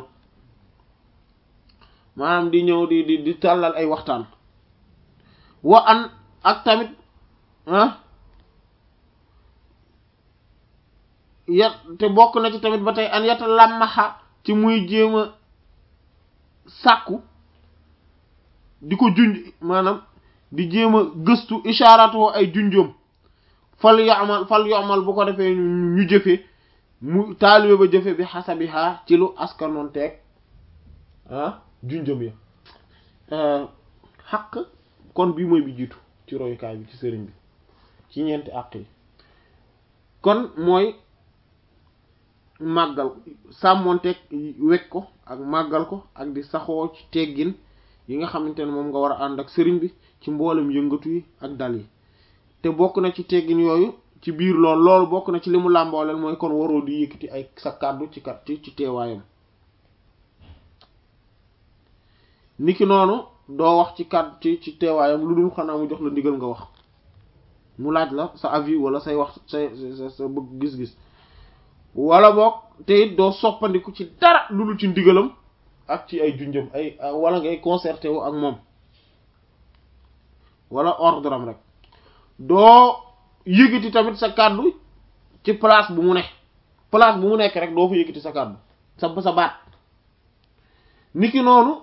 maanaam di ñëw di di di tàllal ay waxtaan wa an ak tamit ah ya te bokk na ci tamit ba tey an yata lammaxa ci muy jéem a sàkku di ko junj maanaam di jéem a gëstu ishaaratu ay junjoom fal yamal fal yamal bu ko defee ñu jëfe mu taalibe ba jëfe bi xasabiha ci lu askanoon teeg ah junjoom ya xaq kon bii mooy bi jiitu ci royukaay bi ci sëriñ bi ci ñeenti àq yi kon mooy màggal sàmmoonteeg wekk ko ak màggal ko ak di saxoo ci teggin yi nga xamante ne moom nga war a ànd ak sëriñ bi ci mboolem yëngatu yi ak dal yi te bokk na ci teggin yooyu ci biir lool loolu bokk na ci li mu làmbooleel mooy kon waroo di yëkkati ay sa kàddu ci kat ci teewaayam niki noonu doo wax ci kàddu ci ci teewaayam lu dul xanaa mu jox la ndigal nga wax mu laaj la sa avis wala say wax say sa sa bëgg gis-gis wala boog te it doo soppandiku ci dara lu dul ci ndigalam ak ci ay junjam ay wala ngay concerté wu ak moom wala ordre am rek doo yëgiti tamit sa kàddu ci place bu mu ne place bu mu nekk rek doo fa yëgiti sa kàddu sa sa baat niki noonu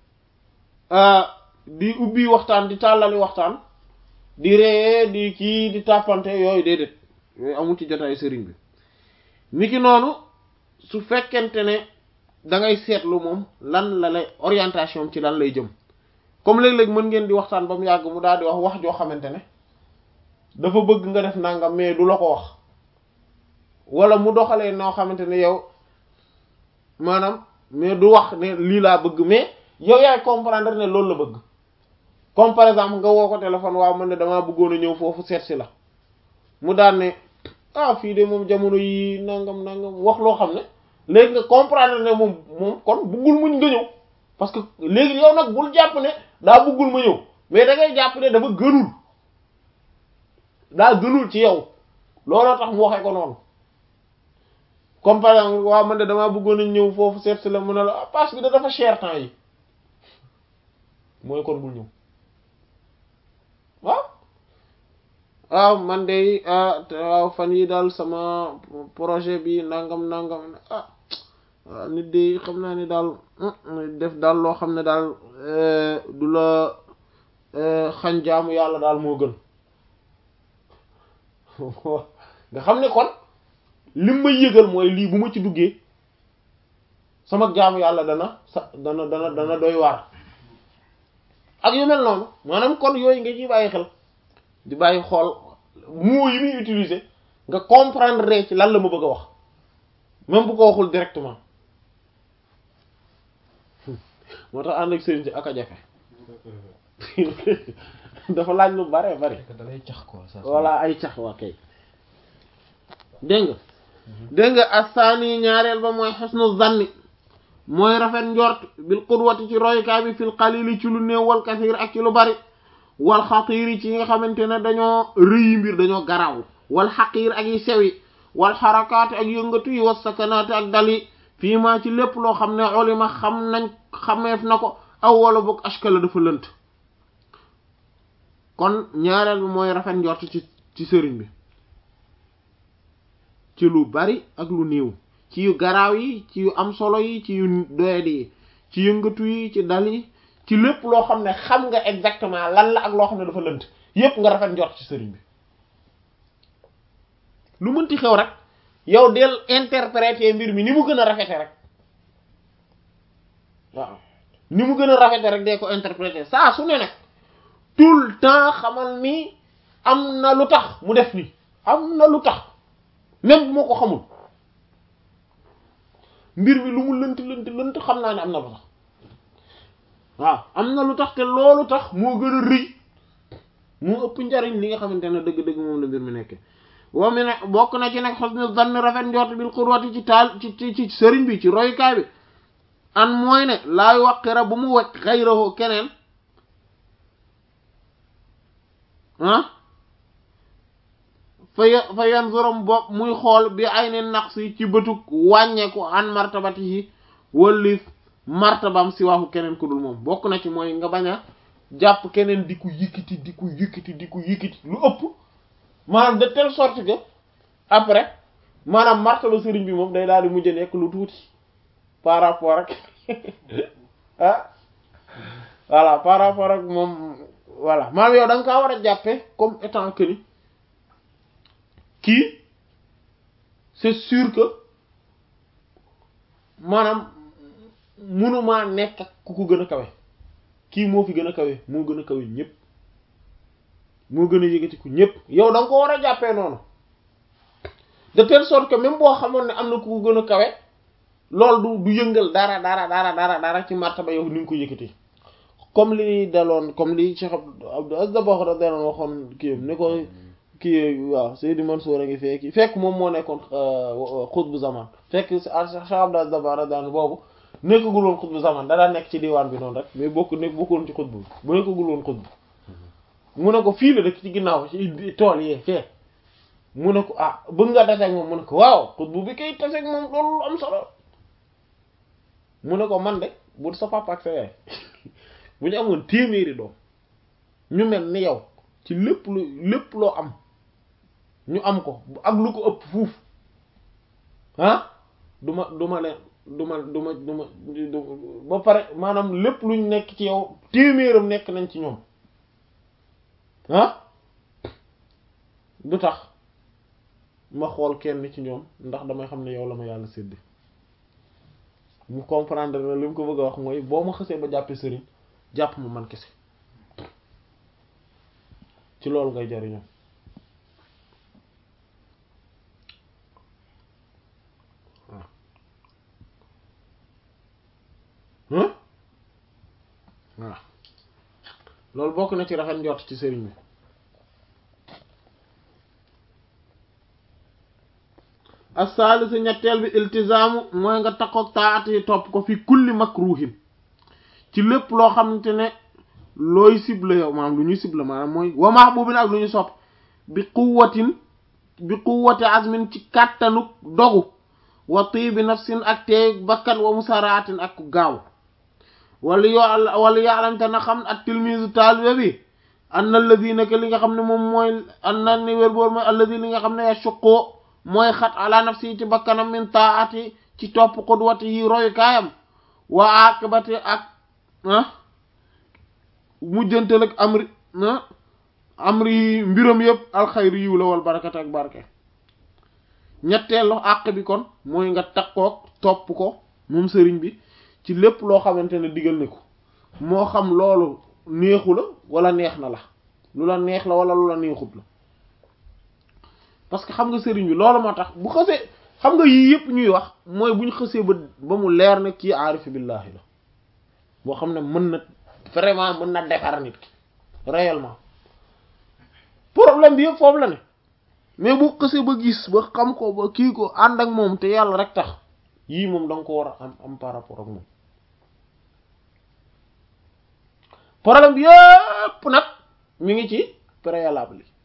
di ubbi waxtaan di tàllali waxtaan di ree di kii di tàppante yooyu déedéet yooyu amul ci jotaay sëriñ bi niki noonu su fekkente ne da ngay seetlu moom lan la lay orientation ci lan lay jëm comme léeg-léeg mën ngeen di waxtaan ba mu yàgg mu daal di wax wax joo xamante ne dafa bëgg nga def nangam mais du la ko wax wala mu doxalee noo xamante ne yow maanaam mais du wax ne lii laa bëgg mais yow yaay comprendre ne loolu la bëgg comme par exemple nga woo ko téléphone waaw man ne damaa bëggoon a ñëw foofu seet si la mu daan ne ah fii de moom jamono yi nangam nangam wax loo xam ne léegi nga comprendre ne moom moom kon bëggul muñ nga ñëw parce que léegi yow nag bul jàpp ne daa bëggul ma ñëw mais da ngay jàpp ne dafa gënul daa gënul ci yow looloo tax mu waxee ko noonu comme par exemple waaw man de damaa bëggoon a ñëw foofu seet si la mu ne la ah pass bi da dafa cher temps yi mooy kon bul ñëw waaw waaw man de waaw fan yi daal sama projet bi nangam nangam ah waaw nit de xam naa ni daal def daal loo xam ne daal du la xañ jaamu yàlla daal moo gën nga xam ne kon lim may yëgal mooy lii bu ma ci duggee sama jaamu yàlla dana sa dana dana dana doy waar ak yu mel noonu maanaam kon yooyu nga ciy bàyyi xel di bàyyi xool mots yi muy utiliser nga comprendre ci lan la ma bëgg a wax même bu ko waxul directement moo tax ànd ak sëriñ si ak a jafe dafa laaj lu bare bari da lay cax quoi ça voilà ay cax waa kay dégg nga dégg nga asaani ñaareel ba mooy xusnu zanni mooy rafet njort bil qudwati ci roykaay bi fil qalili ci lu néew wal kasiir ak ci lu bari wal xatiiri ci nga xamante ne dañoo rëyi mbir dañoo garaaw wal xaqiir ak yi sew yi wal xarakaati ak yëngatu yi was sakanaati ak dal yi fii maa ci lépp loo xam ne ulima xam nañ xameef na ko aw wala boog ashkala dafa lënt kon ñaareel bi mooy rafet njort ci ci sëriñ bi ci lu bari ak lu néew ci yu garaaw yi ci yu am solo yi ci yu doyadi yi ci yëngatu yi ci dal yi ci lépp loo xam ne xam nga exactement lan la ak loo xam ne dafa lënt yépp nga rafet njort ci sëriñ bi lu mënti xew rek yow del interpréter mbir mi ni mu gën a rafete rek waaw ni mu gën a rafete rek dee ko interpréter saa su ne nag tout le temps xamal ni am na lu tax mu def ni am na lu tax même bu ma ko xamul mbir mi lu mu lënt lënt lënt xam naa ne am na lu tax waaw am na lu tax te loolu tax moo gën a rëy moo ëpp njariñ li nga xamante ne dëgg-dëgg moom la mbir mi nekk woo mi ne bokk na ci nag husnul zann rafet njort bil qudwati ci taal ci ci ci sëriñ bi ci royukaay bi an mooy ne laay waqira bu mu wekk xayrahu keneen ah fa fa yanzurum bopp muy xool bi ay ne naqs yi ci bëtug wàññeeku an martabati yi wëllis martabam si waxu keneen ku dul moom bokk na ci mooy nga bañ a jàpp keneen di ko yëkkati di ko yëkkati di ko yëkkati lu ëpp maanaam de telle sorte que après maanaam martaba sëriñ bi moom day daal di mujj nekk lu tuuti par rapport ak ah voilà par rapport ak moom voilà maanaam yow da nga kaa war a jàppe comme étant que ni kii c'est sûr que maanaam mënumaa nekk ak ku ko gën a kawe kii moo fi gën a kawe moo gën a kawe ñëpp moo gën a yëgati ku ñëpp yow da nga ko war a jàppee noonu de telle sorte que même boo xamoon ne am na ku ko gën a kawe loolu du du yëngal dara dara dara dara dara ci martaba yow ni nga ko yëkkati comme li daloon comme li Cheikh Abdou Aziz Dabakh da daloon waxoon kii ni ko kii waaw Seydi Mansour a ngi fekki fekk moom moo nekkoon xutbu zaman fekk Cheikh Abdou Aziz Dabakh daan boobu nekkagul woon xutbu zaman da daan nekk ci diwaan bi noonu rek mais bokk nekk bokkoon ci xutbu bu nekkagul woon xutbu mu ne ko fii la dëkk ci ginnaaw ci tool yee fee mu ne ko ah bëgg nga taseeg moom mu ne ko waaw xutbu bi kay taseeg moom loolu am solo mu ne ko man de bu sa papa ak sa yaay bu ñu amoon téeméeri doom ñu mel ni yow ci lépp lu lépp loo am ñu am ko ak lu ko ëpp fuuf ah du ma du ma leen du ma du ma du ma ba pare maanaam lépp luñ nekk ci yow téeméeram nekk nañ ci ñoom ah du tax ma xool kenn ci ñoom ndax damay xam ne yow la ma yàlla sédd mu comprendre na li mu ko bëgg a wax mooy boo ma xësee ba jàppee sëriñ jàpp ma man kese ci loolu ngay jariñoo waaw voilà loolu bokk na ci rafet njort ci sëriñ bi as-salisu ñetteel bi iltizaamu mooy nga takkook taat yi topp ko fi kulli makruhin ci lépp loo xamante ne looy cible yow maanaam lu ñuy cible maanaam mooy wa mahbubin ak lu ñu sopp bi quwwatin bi quwwati azmin ci kàttanu dogu wa tibi nafsin ak teey bakkan wa musaraatin ak gaaw wala yoo wala yaalamte na xam ak tilmisu taalibe bi anna alladhi naka li nga xam ne moom mooy anna ni wér boor mooy alladhi li nga xam ne yashuqqu mooy xat ala nafsi ci bakkanam min taati ci topp qudwati yi royu kaayam wa aqibati ak ah mujjantal ak amri ah amri mbiram yëpp alxayru yiw la wal barakata ak barke ñetteelu àq bi kon mooy nga takkook topp ko moom sëriñ bi ci lépp loo xamante ne digal ne ko moo xam loolu neexu la wala neex na la lu la neex la wala lu la neexut la parce que xam nga sëriñ bi loolu moo tax bu xësee xam nga yii yëpp ñuy wax mooy bu ñu xësee ba ba mu leer ne kii aarifi billaahi la boo xam ne mën na vraiment mën na defar nit ki réellement problème bi yëpp foofu la ne mais bu xësee ba gis ba xam ko ba kii ko ànd ak moom te yàlla rek tax yii moom da nga ko war a am am par rapport ak moom problème bi yëpp nag mi ngi ci préalable yi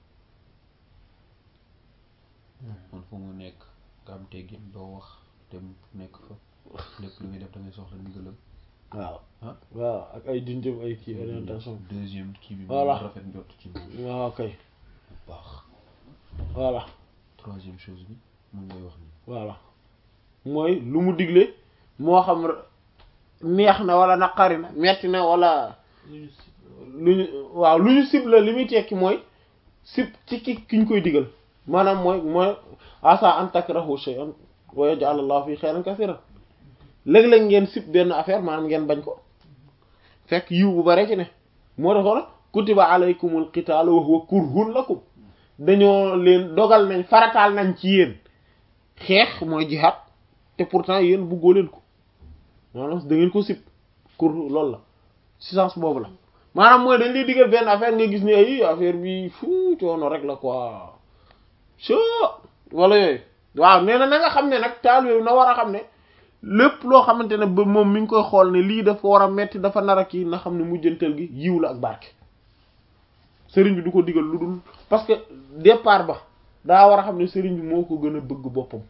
man fu mu nekk nga am teggin doo wax te mu nekk fa lépp lu muy def da ngay soxla ndigalam waaw ah waaw ak ay junjëm ay kii orientation deuxième kii bi voilà mu rafet njort ci moom waaw kay bu baax voilà troisième chose bi mun ngay wax ni voilà mooy lu mu digle moo xam neex na wala naqari na metti na wala lu ñu waaw lu ñu sib la li muy tekki mooy sib ci ki ki ñu koy digal maanaam mooy mooy asa an takrahu shay'an wa yaj'al Allah fi khayran kaseeran léeg-léeg ngeen sib benn affaire maanaam ngeen bañ ko fekk yiw bu bare ci ne moo taxoon kutiba alaykumul qitaal wa huwa kurhun lakum dañoo leen dogal nañ farataal nañ ci yéen xeex mooy jihaad te pourtant yéen bëggoo leen ko maanaam da ngeen ko sib kur loolu la si sens boobu la maanaam mooy dañ lay digal benn affaire nga gis ne ay affaire bi fu coono rek la quoi so wala yooyu waaw nee na na nga xam ne nag taalibe na war a xam ne lépp loo xamante ne ba moom mi ngi koy xool ne lii dafa war a metti dafa nar a kii na xam ne mujjantal gi yiw la ak barke sëriñ bi du ko digal lu dul parce que départ ba daa war a xam ne sëriñ bi moo ko gën a bëgg boppam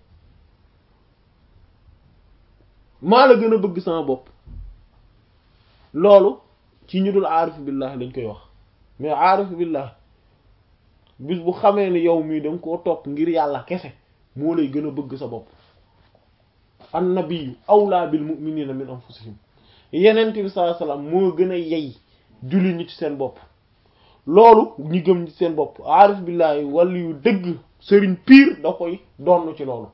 maa la gën a bëgg sama bopp loolu ci ñu dul aarif billah lañ koy wax mais aarif billah bis bu xamee ne yow mii danga koo topp ngir yàlla kese moo lay gën a bëgg sa bopp annabiyyu awlaa bil mu'minina min anfusihim yenent bi sallallahu alayhi wasallam moo gën a yey julli ñi ci seen bopp loolu ñi gëm ci seen bopp aarif billahi wàllu yu dëgg sëriñ piir da koy donn ci loolu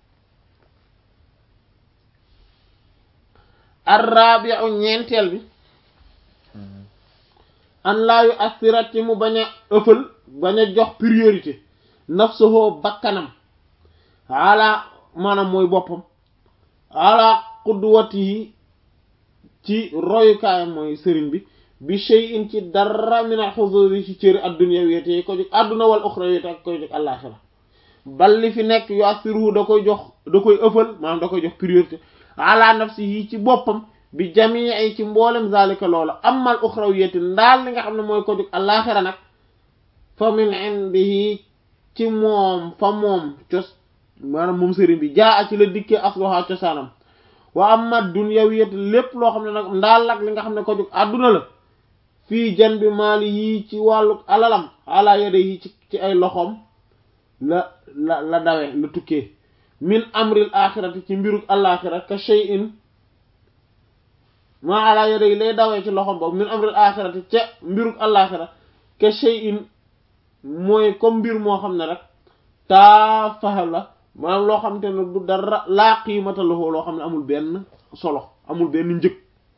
arrabi'u ñeenteel bi an laa yu assirat ci mu bañ a ëffal bañ a jox priorité nafsuhu bakkanam ala maanaam mooy boppam ala qudwatihi ci royukaayam mooy sëriñ bi bi shay'in ci dara min al-huzuri ci cëri ad-dunyawiyya te ko jóg adduna wal ukhrawiyya ak koy jóg àllaxira bal li fi nekk yu assiru da koy jox da koy ëffal maanaam da koy jox priorité ala nafsihi ci boppam bi jamii ci mboolem zalika loola amal ukhrawiyati ndaal li nga xam ne mooy ko jóg àllaxira nag fa min indihi ci moom fa moom cos maanaam moom sëriñ bi jaa a ci la dikkee asluha cosaanam wa amma dunyawiyati lépp loo xam ne nag ndaal nag li nga xam ne ko jóg àdduna la fii jan bi maali yii ci wàllu alalam ala yade yi ci ci ay loxoom la la la dawe la tukkee min amril axirati ci mbiruk alaxira ka shay'in ma ala yade yi lay dawee ci loxoom boobu min amril axirati ca mbiruk alaxira ka shay'in mooy comme mbir moo xam ne rek taa faxa la maanaam loo xam te ne du dara laa qiimata lahu loo xam ne amul benn solo amul benn njëg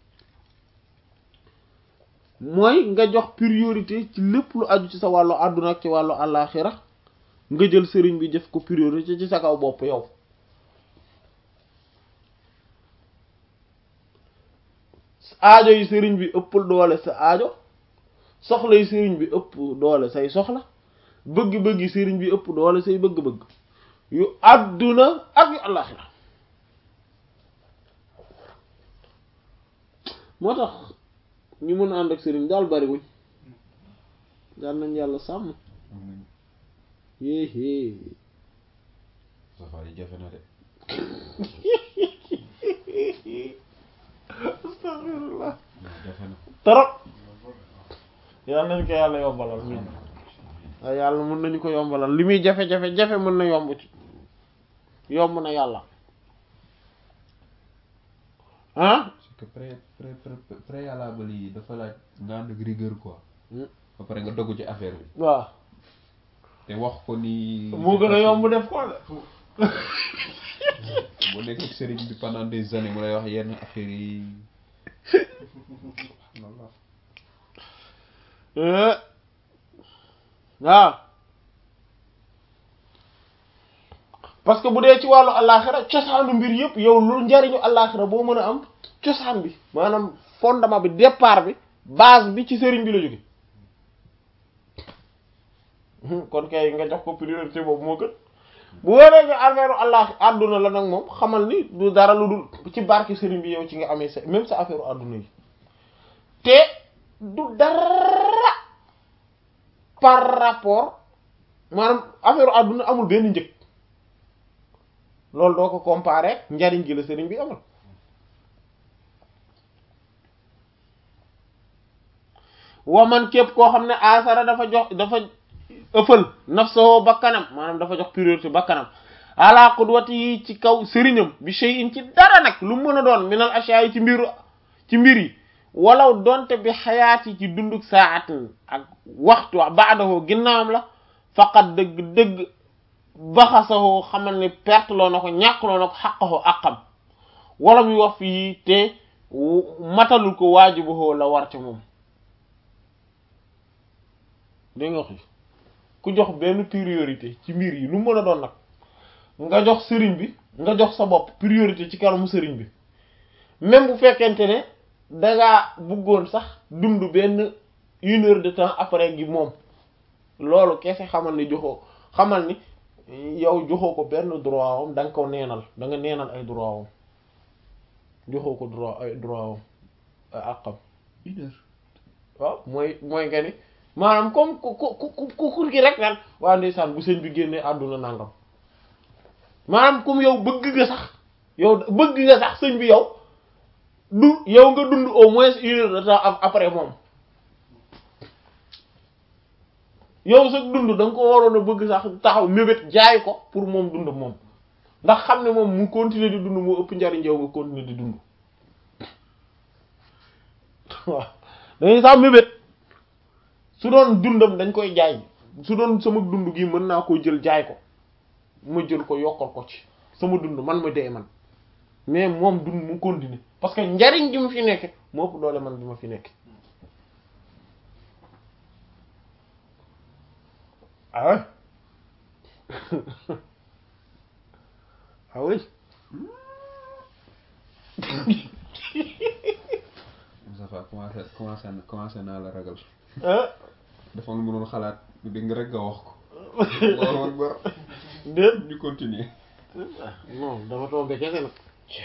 mooy nga jox priorité ci lépp lu aju ci sa wàllu àdduna ak ci wàllu àllaaxira nga jël sëriñ bi def ko priorité ci sa kaw bopp yow aajo yi sëriñ bi ëppul doole sa aajo soxla yi sëriñ bi ëpp doole say soxla bëgg-bëgg sëriñ bi ëpp doole say bëgg-bëgg yu àdduna ak yu àllaaxira moo tax ñu mën a ànd ak sëriñ daal bariwuñ daal nañ yàlla sàmm yéehée safari jafe na de astaghfirullah jafe na trop yàlla nañu ko yàlla yombalal ñun waaye yàlla mën nañu ko yombalal li muy jafe-jafe jafe mën na yomb ci yomb na yàlla ah c'est que pré pré pré préalable yi dafa laaj nga ànd ak rigueur quoi ba pare nga dogg ci affaire bi waaw te wax ko ni moo gën a yomb def ko de boo nekk ak sëriñ bi pendant des années mu lay wax yenn affaires yi waaw parce que bu dee ci wàllu àllaaxira cosaanu mbir yëpp yow lu njariñu àllaaxira boo mën a am cosaan bi maanaam fondement bi départ bi base bi ci sëriñ bi la jóge kon kay nga jox ko priorité boobu moo gën bu wéree nga affaire allah àdduna la nag moom xamal ni du dara lu dul ci barke sëriñ bi yow ci nga amee sa même sa affaire àdduna yi te du dara par rapport maanaam affaire àdduna amul benn njëg loolu doo ko comparer njariñ gi la sëriñ bi amal waman képp koo xam ne asara dafa jox dafa ëffal nafsahu bakkanam maanaam dafa jox priorité bakkanam ala qudwati yi ci kaw sëriñam bi shay'in ci dara nag lu mën a doon minal ashya'i ci mbiru ci mbir yi walaw donte bi xayaati ci dunduk saatin ak waxtu ba'dahu ginnaawam la faqat dëgg-dëgg baxasahu xamal ni perte loo na ko ñàkkloo na ko xaqahu àqam wala muy wax fii te matalul ko waajibuhu la war ca moom dégg nga wax ku jox benn priorité ci mbir yi lu mën a doon nag nga jox sëriñ bi nga jox sa bopp priorité ci kanamu sëriñ bi même bu fekkente ne dangaa bëggoon sax dund benn une heure de temps après gi moom loolu kese xamal ni joxoo xamal ni yow joxoo ko benn droit am da nga ko neenal da nga neenal ay droit am joxoo ko droit ay droit am ay àqam une heure waaw mooy mooy nga ni maanaam comme ku ku ku ku kur gi rek naan waa ndeysaan bu sëñ bi génnee àdduna nangam maanaam comme yow bëgg nga sax yow bëgg nga sax sëñ bi yow du yow nga dund au moins une heure de temps après moom yow sax dund da nga ko waroon a bëgg sax taxaw mébét jaay ko pour moom dund moom ndax xam ne moom mu continuer di dund moo ëpp njariñ yow nga continuer di dund waaw dañuy sax mébét su doon dundam dañ koy jaay su doon sama dund gi mën naa koo jël jaay ko ma jël ko yokkal ko ci sama dund man ma dee man mais moom dund mu continuer parce que njariñ gi mu fi nekk moo ëpp doole man gi ma fi nekk ah ouais ah oui Moustapha commencé commencé commencé naa la ragal ah dafa nga mënoon xalaat dégg nga rek nga wax ko loolu ak bar déet ñu continuer non dafa tombé kese nag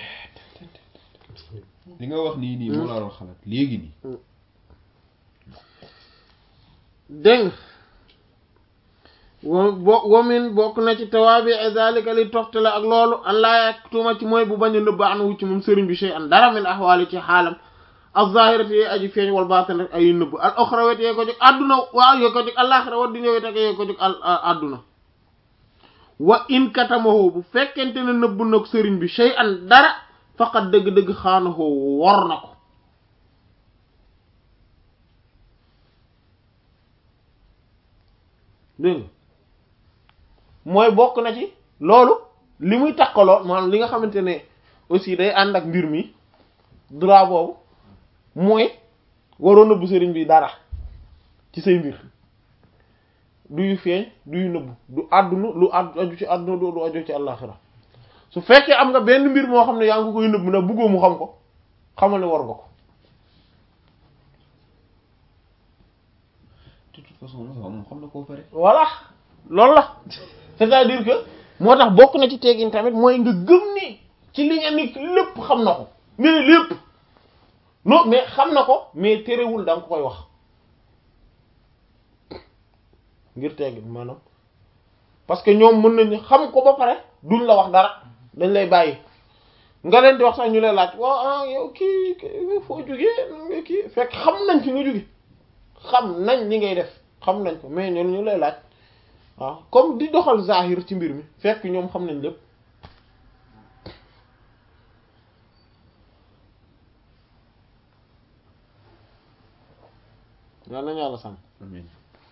li nga wax nii nii moo laa doon xalaat léegi nii dégg wa bo wamin bokk na ci tawaabi zalika li toxte la ak loolu an laa yaktuma ci mooy bu bañ a nëbb anu ci moom sëriñ bi shay an dara min ahwaali ci xaalam az-zahirati yee aji feeñ wal baatin rek ay nëbb al uxrawet yee ko jóg adduna waaw yee ko jóg àllaxira wa dunya wet ak yee ko jóg adduna wa in katamahu bu fekkente ne nëbb nag sëriñ bi shay an dara faqat dëgg-dëgg xaanahu wor na ko dégg mooy bokk na ci loolu li muy takkaloo maanaam li nga xamante ne aussi day ànd ak mbir mi droit boobu mooy waroo nëbbu sëriñ bi dara ci say mbir du yu feeñ du yu nëbbu du àdduna lu aju ci àdduna du du aju ci àllaxira su fekkee am nga benn mbir moo xam ne yaa ngi koy nëbbu nag bëggoo mu xam ko xamal ne war nga ko. de toute façon moom xam na koo pare. voilà loolu la c'est-à-dire que moo tax bokk na ci teggin tamit mooy nga gëm ni ci li nga nekk lépp xam na ko mais lépp non mais xam na ko mais terewul da nga ko koy wax ngir teggin maanaam parce que ñoom mën nañu xam ko ba pare duñ la wax dara dañ lay bàyyi nga leen di wax sax ñu lay laaj waaw ah yow kii kii foo jógee nga kii fekk xam nañ fi nga jóge xam nañ li ngay def xam nañ ko mais ñun ñu lay laaj waaw comme di doxal zahir ci mbir mi fekk ñoom xam nañ lépp yal nañu yàlla sàmm amiin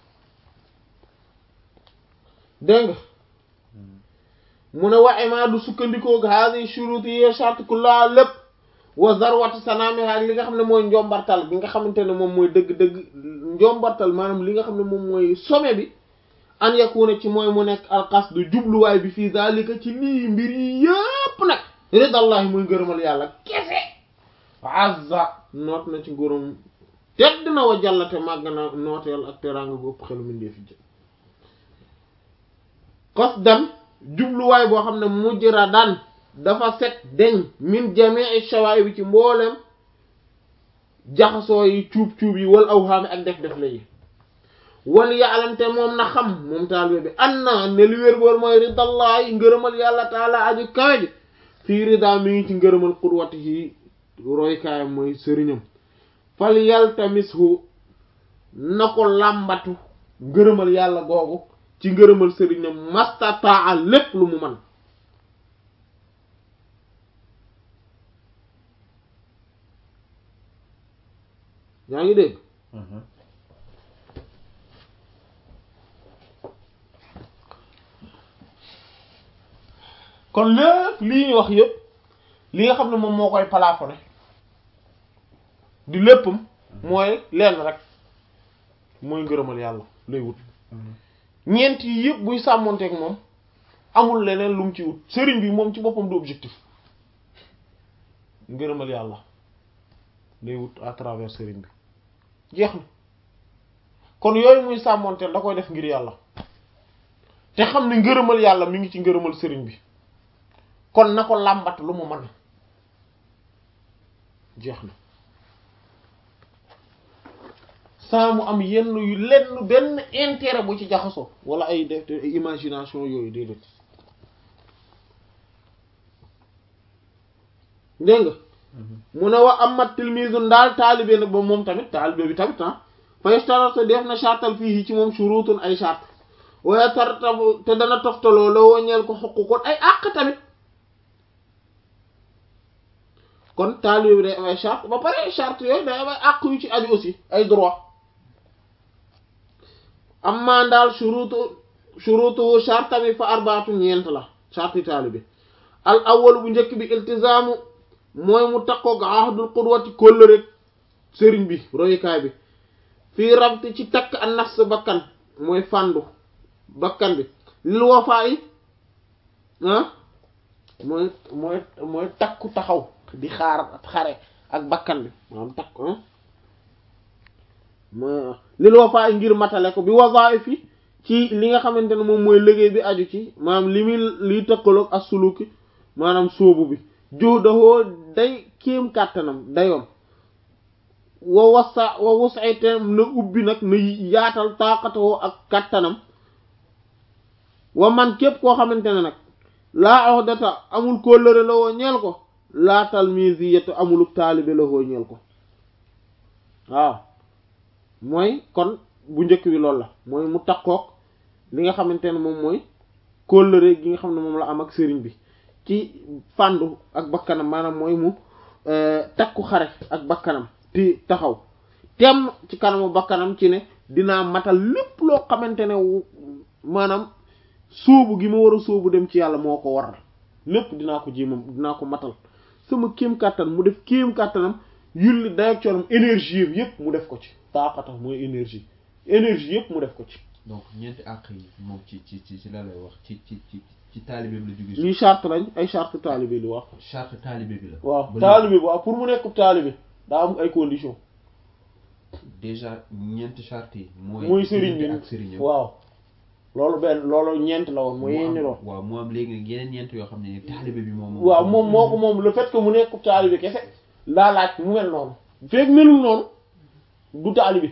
dégg nga mu ne wa imaadu sukkandikoo haadi shuruti yi shart kulla lépp wa zarwatu sanamiha li nga xam ne mooy njombartal bi nga xamante ne moom mooy dëgg-dëgg njombartal maanaam li nga xam ne moom mooy sommet bi an yakuna ci mooy mu nekk alqasdu jubluwaay bi fii zalika ci lii mbir yi yépp nag ridallahi muy ngërëmal yàlla kese azza noot na ci ngërëm tedd na wa jàllate màgg na nooteel ak teraanga gu ëpp xelu mindee fi jë qasdan jubluwaay boo xam ne mujradan dafa set deñ min jami'i shawaay bi ci mboolem jaxasoo yi cuub cuub yi wal awhaami ak def def la yi wal ya'lamte moom na xam moom taalibe bi anna ne li wér boor mooy ridallahi ngërëmal yàlla taala aju kawe ji fii rida mi ngi ci ngërëmal qudwatihi roykaayam mooy sëriñam fal yaltamishu na ko làmbatu ngërëmal yàlla googu ci ngërëmal sëriñam mastataa lépp lu mu man yaa ngi dégg kon lépp lii ñu wax yëpp li nga xam ne moom moo koy plafonné di léppam mooy lenn rek mooy ngërëmal yàlla lay wut ñeent yi yëpp buy sàmmonteeg moom amul leneen lu mu ci wut sëriñ bi moom ci boppam du objectif ngërëmal yàlla lay wut à travers sëriñ bi jeex na kon yooyu muy sàmmonteel da koy def ngir yàlla te xam ne ngërëmal yàlla mi ngi ci ngërëmal sëriñ bi kon na ko làmbat lu mu mën jeex na sans mu am yenn yu lenn benn intérêt bu ci jaxasoo wala ay def ay imagination yooyu déedéet dégg nga mu ne wa amat tilmisu ndaal taalibe nag ba moom tamit taalibe bi tamit ah fa yashtaratu def na chartal fii ci moom shurutun ay chart waaye tartabu te dana toftaloo la woññeel ko xuq kon ay àq tamit kon taalibe bi day am ay chart ba pare chart yooyu day am ay àq yu ci aju aussi ay droit amma ndaal shurutu shurutu chartami fa arbaatu ñeent la charti taalibe al awwal bu njëkk bi iltizaamu mooy mu takkoog ahdul qudwati kóllëre sëriñ bi royukaay bi fii rabti ci takk an nafs bakkan mooy fàndu bakkan bi lil wafaa yi ah mooy mooy mooy takku taxaw di xaar xare ak bakkan bi maanaam takku ah mooy lil wafaa yi ngir matale ko bi waza'ifi ci li nga xamante ne moom mooy liggéey bi aju ci maanaam li muy liy tëkkaloog as suluki maanaam sóobu bi juhdahoo day kéem kàttanam dayoom wa wasa wa wusaytem na ubbi nag na yaatal taaqatawoo ak kàttanam wa man képp koo xamante ne nag laa ohdata amul kóllëre la woo ñeel ko laa talmiziyatu amuluk taalibe la woo ñeel ko waaw mooy kon bu njëkk bi loolu la mooy mu takkook li nga xamante ne moom mooy kóllëre gi nga xam ne moom la am ak sëriñ bi ci fàndu ak bakkanam maanaam mooy mu takku xare ak bakkanam ti taxaw tem ci kanamu bakkanam ci ne dinaa matal lépp loo xamante ne maanaam sóobu gi ma war a sóobu dem ci yàlla moo ko waral lépp dinaa ko jéemam dinaa ko matal sama kéem kàttan mu def kéem kàttanam yulli dayak coonam énergie bi yépp mu def ko ci taaqata mooy énergie énergie yépp mu def ko ci donc ñeenti àq yi moom ci ci ci ci la lay wax ci ci ci ci taalibe bi la jóge lii charte lañ ay charte taalibe li wax charte taalibe bi la waaw taalibe bi waaw pour mu nekk taalibe daa am ay conditions déjà ñeenti charte yi mooy muy sëriñ bi ak sëriñam waaw loolu benn loolu ñeent la woon mooy yéen ni lool waaw mu am léegi nag yeneen ñeent yoo xam ne taalibe bi moom waaw moom moo ko moom le fait que mu nekk taalibe kese laa laaj mu mel noonu fekk melul noonu du taalibe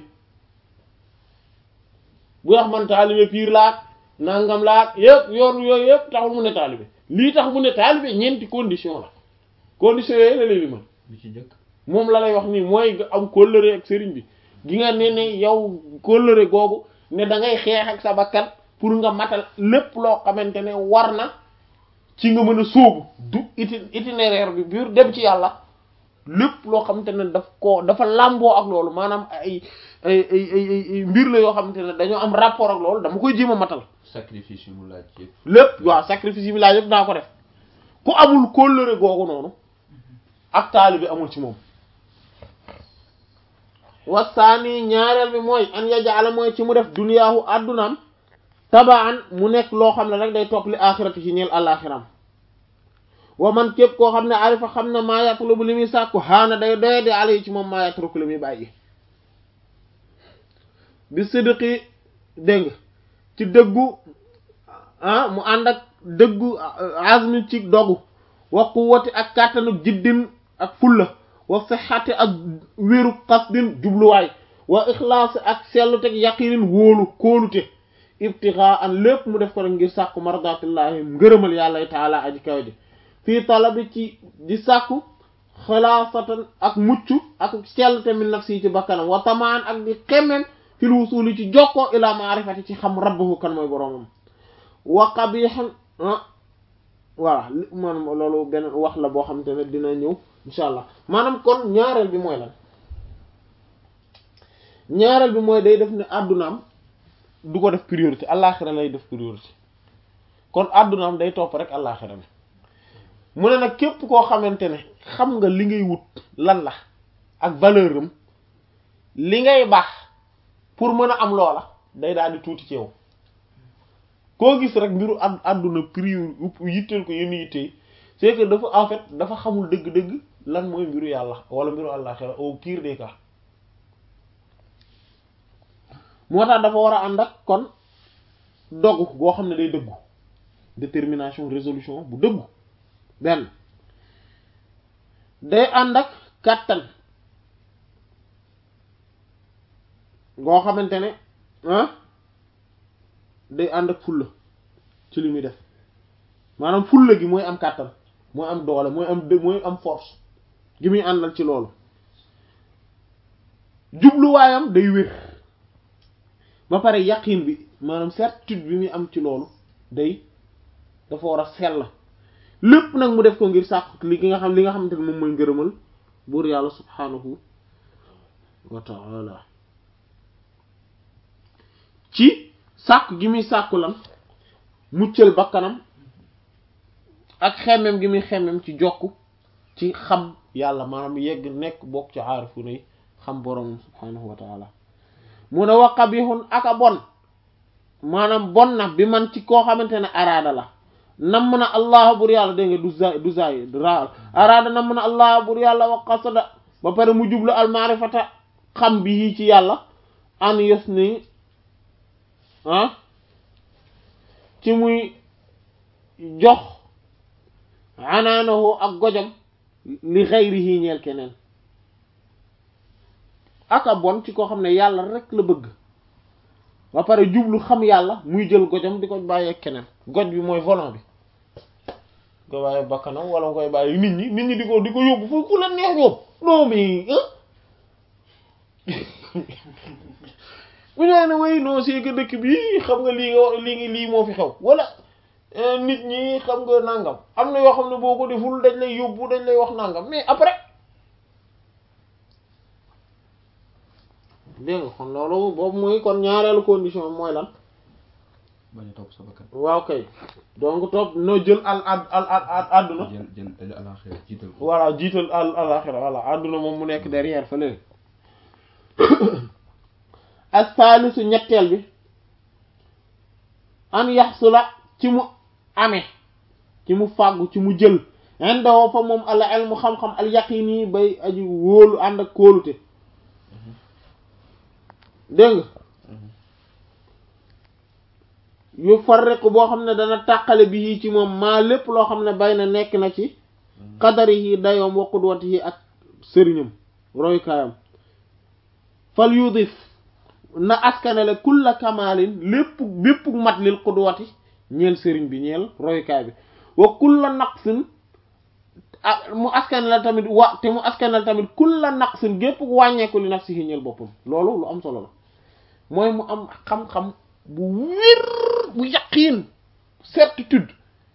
bu wax man taalibe piir laak nangam laak yëpp yoon yooyu yëpp taxul mu ne taalibe lii tax mu ne taalibe ñeenti condition la condition yooyu la lay limal li ci njëkk moom la lay wax nii mooy nga am kóllëre ak sëriñ bi gi nga ne ne yow kóllëre googu ne da ngay xeex ak sa bakkan pour nga matal lépp loo xamante ne war na ci nga mën a sóobu du iti itinéraire bi biir dem ci yàlla lépp loo xamante ne daf ko dafa làmboo ak loolu maanaam ay ay ay ay mbir la yoo xamante ne dañoo am rapport ak loolu dama koy jéem a matal. sacrifice yi mu laaj yëpp. lépp waaw sacrifice yi mu laaj yëpp daa ko def ku amul kóllëre googu noonu ak taali bi amul ci moom. wasaani ñaareel bi mooy an yajaala mooy ci mu def duniyaahu addunaam tabaan mu nekk loo xam ne rek day topp li axirati ci ñeel àlaxiram wa man képp koo xam ne arifa xam ne maa yatlubu li muy sàkku xaana day doye di ala yi ci moom maa yatruku li muy bàyyi bi sidqi dégg ci dëggu ah mu ànd ak dëggu azmi ci dogu wa quwwati ak kàttanu jiddin ak fulla wa sihhati ak wéeru qasdin jubluwaay wa ixlaas ak sellu teg yaqinin wóolu kóolute ibtigaa an lépp mu def ko rek ngir sàkku mardatillahi ngërëmal yàlla taala aji kaw ji fii talabi ci di sàkku xalaasatan ak mucc ak sellte min nafsi ci bakkanam wa tamaan ak di xemmem fil wusuli ci jokkoo ila maarifati ci xam rabbahu kan mooy boroomam wa qabihan voilà maanaam loolu benn wax la boo xam te ne dina ñëw insha allah maanaam kon ñaareel bi mooy lan ñaareel bi mooy day def ne àddunaam du ko def priorité àllaaxira lay def priorité kon àddunaam day topp rek àllaaxira bi mu ne nag képp koo xamante ne xam nga li ngay wut lan la ak valeur am li ngay baax pour mën a am loola day daal di tuuti ci yow koo gis rek mbiru ad àdduna prior yitteel ko yenn yitte c'est que dafa en fait dafa xamul dëgg-dëgg lan mooy mbiru yàlla wala mbiru àllaaxira au pire des cas moo tax dafa war a ànd ak kon dogu boo xam ne day dëggu détermination résolution bu dëggu benn day ànd ak kàttan ngoo xamante ne ah day ànd ak fulla ci li muy def maanaam fulla gi mooy am kàttan mooy am doole mooy am dë mooy am force gi muy àndal ci loolu jubluwaayam day wér ba pare yaqin bi maanaam certitude bi muy am ci loolu day dafa war a sell lépp nag mu def ko ngir sàkk li nga xam li nga xamante ne moom mooy ngërëmal buur yàlla subhanahu wa ta'ala ci sàkk gi muy sàkku lan muccal bakkanam ak xemmem gi muy xemmem ci jokk ci xam yàlla maanaam yegg nekk bokk ci aarifu nay xam boroom subhanahu wa ta'ala mu ne wa qabihun aka bon maanaam bon na bi man ci koo xamante ne araada la namm na allah bur yàlla dégg nga du za du zaay raal araada namm na allah bur yàlla wa qasada ba pare mu jublu al maarifata xam bi yii ci yàlla an yos ni ah ci muy jox anaanahu ak gojam li xayrihi ñeel keneen aka bon ci koo xam ne yàlla rek la bëgg ba pare jublu xam yàlla muy jël gojam di ko bàyyee keneen goj bi mooy volant bi nga bàyyi bakkanam wala nga koy bàyyi nit ñi nit ñi di ko di ko yóbbu fu ku la neex yóbbu non mais bu ñëwee ne way non c'est que dëkk bi xam nga lii nga lii lii moo fi xew wala nit ñi xam nga nangam am na yoo xam ne boo ko deful dañ lay yóbbu dañ lay wax nangam mais après dégg nga kon loolu boobu mooy kon ñaareelu condition mooy lan. bañ a topp sa bakkan. waaw kay donc topp noo jël al al al al àdduna. jël jël alaxira jiital ko. voilà jiital al alaxira voilà àdduna moom mu nekk derrière fële. as-salisu ñetteel bi an yaxsula ci mu amee ci mu fàggu ci mu jël indoo fa moom al ilmu xam-xam al yaqini bay aji wóolu ànd ak kóolute dégg nga yu farriqu boo xam ne dana tàqale bi yi ci moom maa lépp loo xam ne bay na nekk na ci qadari yi dayoom wa qudwati yi ak sëriñam roykaayam fal yudif na askanale kulla kamalin lépp bépp mat lil qudwati ñeel sëriñ bi ñeel roykaay bi wa kulla naqsin ah mu askanal tamit wa te mu askanal tamit kulla naqsin gépp wàññeeku li nafsihi ñeel boppam loolu lu am solo la mooy mu am xam-xam bu wér bu yaqiin certitude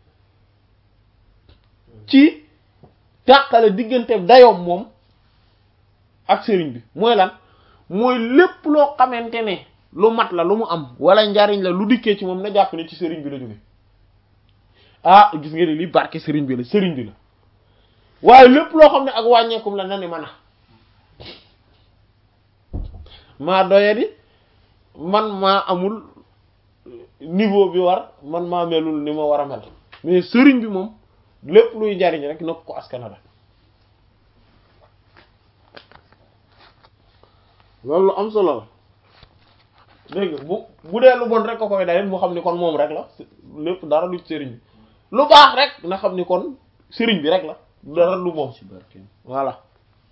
ci tàqale diggante dayoom moom ak sëriñ bi mooy lan mooy lépp loo xamante ne lu mat la lu mu am wala njariñ la lu dikkee ci moom na jàpp ne ci sëriñ bi la jóge ah gis nga ni li barke sëriñ bi la sëriñ bi la waaye lépp loo xam ne ak wàññeekum la na ni man a maa doyadi man maa amul niveau bi war man maa melul ni ma war a mel mais sëriñ bi moom lépp luy njariñ rek na ko askana la loolu lu am solo la dégg bu bu dee lu bon rek ko koy dalit mu xam ni kon moom rek la lépp dara lu sëriñ bi lu baax rek na xam ni kon sëriñ bi rek la dara lu moom ci barkeem voilà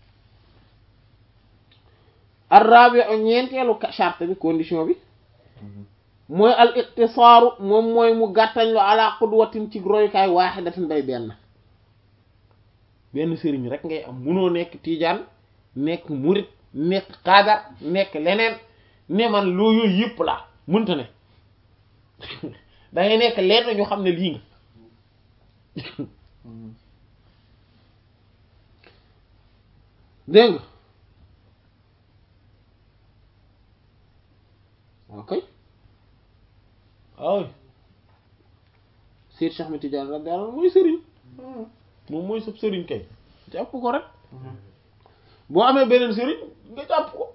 arrabi o ñeenteelu charte bi condition bi mooy al iqtisaaru moom mooy mu gàttañ lu ala qudwatin ci royukaay waaxidatin bay benn benn sëriñ rek ngay am munoo nekk tiijaan nekk murit nekk xaadar nekk leneen ne man loo yooyu yëpp la mënta ne da ngay nekk lenn ñu xam ne lii nga dégg nga ok waaw Seyd Cheikh Ahmed Tidiane radiyallahu anhu mooy sëriñ moom mooy sab sëriñ kay jàpp ko rek boo amee beneen sëriñ nga jàpp ko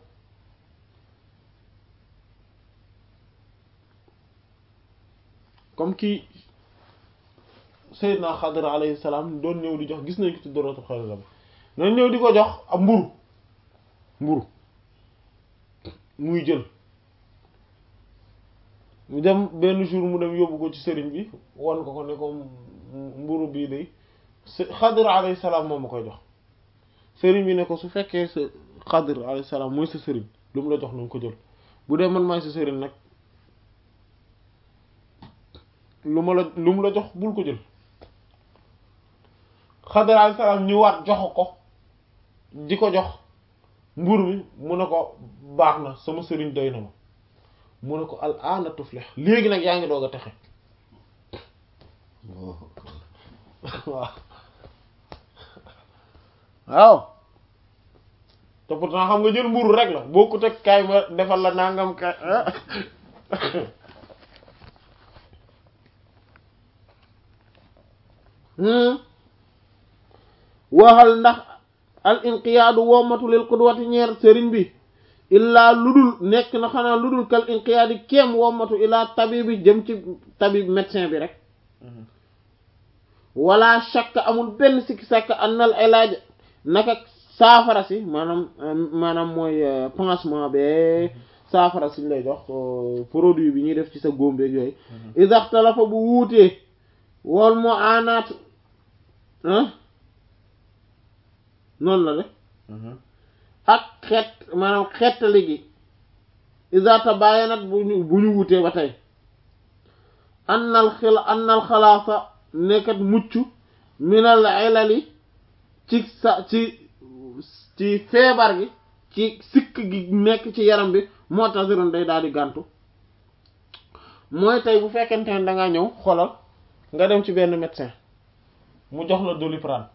comme kii Seydina Xadir alayhi salaam doon ñëw di jox gis nañ ko ci Dorotul Xalila bi doon ñëw di ko jox ab mburu mburu muy jël mu dem benn jour mu dem yóbbu ko ci sëriñ bi wan ko ko ne ko mburu bii day Xadir alayhi salaam moom ma koy jox sëriñ bi ne ko su fekkee sa Xadir alayhi salaam mooy sa sëriñ lu mu la jox na nga ko jël bu dee man maay sa sëriñ nag lu ma la lu mu la jox bul ko jël Xadir alayhi salaam ñëwaat jox ko di ko jox mburu mi mu ne ko baax na sama sëriñ doy na ma mu ne ko al aana tuflih léegi nag yaa ngi doog a texe waaw waaw te pourtant xam nga jël mburu rek la boo ko teg kaay ma defal la nangam kaay waxal ndax al inqiyaadu wommatu lil qudwati ñeer sëriñ bi illaa ludul nekk na xanaa ludul kal inqiyaadi kéem wommatu illaa tabibi jëm ci tabib médecin bi rek wala shakk amul benn sikki sàkk annal ilaaj naka saafara si maanaam maanaam mooy pansement be saafara si ñu lay jox produit bi ñuy def ci sa góombeeg yooyu isaxtalafa bu wuutee wol moo aanaat ah noonu la de ak xeet maanaam xeetali gi isa tabayanat bu ñu bu ñu wutee ba tey annal xila annal xalaafa nekkat mucc minal ilali ci sa ci ci feebar gi ci sikk gi nekk ci yaram bi moo tasiroon day daal di gàntu mooy tey bu fekkente ne dangaa ñëw xoolal nga dem ci benn médecin mu jox la Doliprane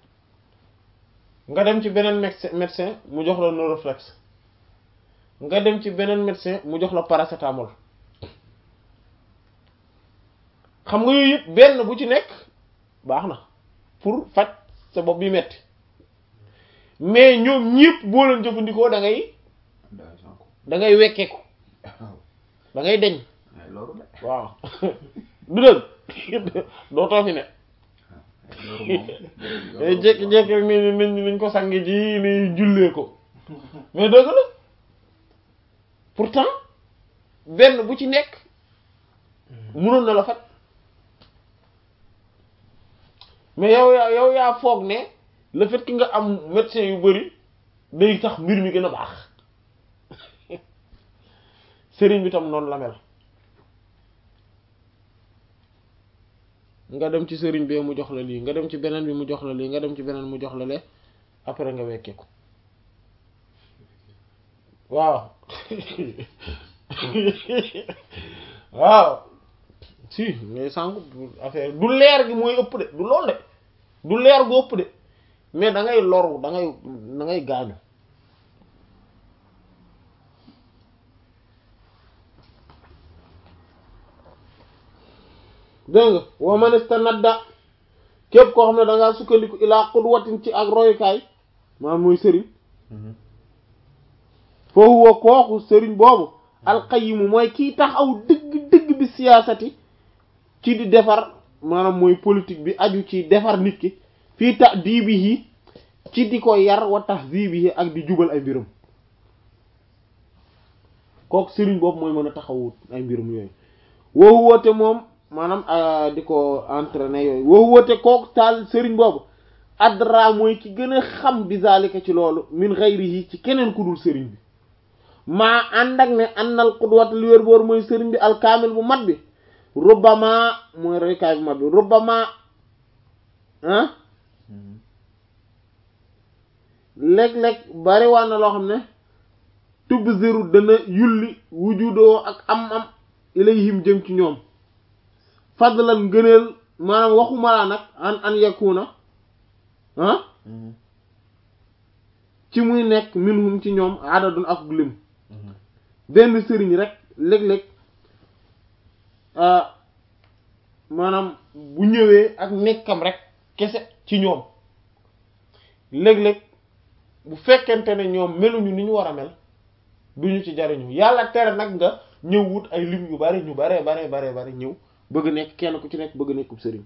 nga dem ci beneen médecin mu jox la Noroflex nga dem ci beneen médecin mu jox la paracétamol xam nga yooyu yëpp benn bu ci nekk baax na pour faj sa bopp bi metti mais ñoom ñëpp boo leen jëfandikoo da ngay da ngay wekkeeku da ngay deñ waaw du dëgg doo too fi ne jékki-jékki rek ni nañ nañ ko sangi ji ni jullee ko mais dëgg la pourtant benn bu ci nekk mënoon na la faj mais yow yaa yow yaa foog ne le fait que nga am médecin yu bari day tax mbir mi gën a baax sëriñ bi tam noonu la mel nga dem ci sëriñ bi mu jox la lii nga dem ci beneen bi mu jox la lii nga dem ci beneen mu jox la lee après nga wekkee ko waaw waaw si ngay sànku affaire du leer gi mooy ëpp de du lool de du leer gu ëpp de mais da ngay loru da ngay da ngay gaañu dégg nga wa man istanadda képp koo xam ne da ngaa sukkandiku ilaa qudwatin ci ak royukaay maanaam mooy sëriñ foofu wa kooku sëriñ boobu alqayimu mooy kiy taxaw dëgg dëgg bi siyaasati ci di defar maanaam mooy politique bi aju ci defar nit ki fii ta'dibihi ci di ko yar wa tahzibihi ak di jubal ay mbirum kooku sëriñ boobu mooy mën a taxawut ay mbirum yooyu woowu woote moom maanaam di ko entraîner yooyu woowu woote kooku taal sëriñ boobu adra mooy ki gën a xam bi zalika ci loolu min ghayrihi ci keneen ku dul sëriñ bi maa ànd ak ne annal qudwat li wér boor mooy sëriñ bi alkaamil bu mat bi rubbama mooy roykaay bu mat bi rubbama ah léeg-léeg bari waa na loo xam ne tubziru dana yulli wujudoo ak am am ilayhim jëm ci ñoom fadlan ngëneel maanaam waxuma laa nag an an yakuna ah ci muy nekk minhum ci ñoom adadun ak lim benn sëriñ rek léeg-léeg maanaam bu ñëwee ak nekkam rek kese ci ñoom léeg-léeg bu fekkente ne ñoom meluñu ni ñu war a mel duñu ci jariñu yàlla tere nag nga ñëw wut ay lim yu bari ñu bare bare bare bari ñëw bëgg nekk kenn ku ci nekk bëgg nekkub sëriñ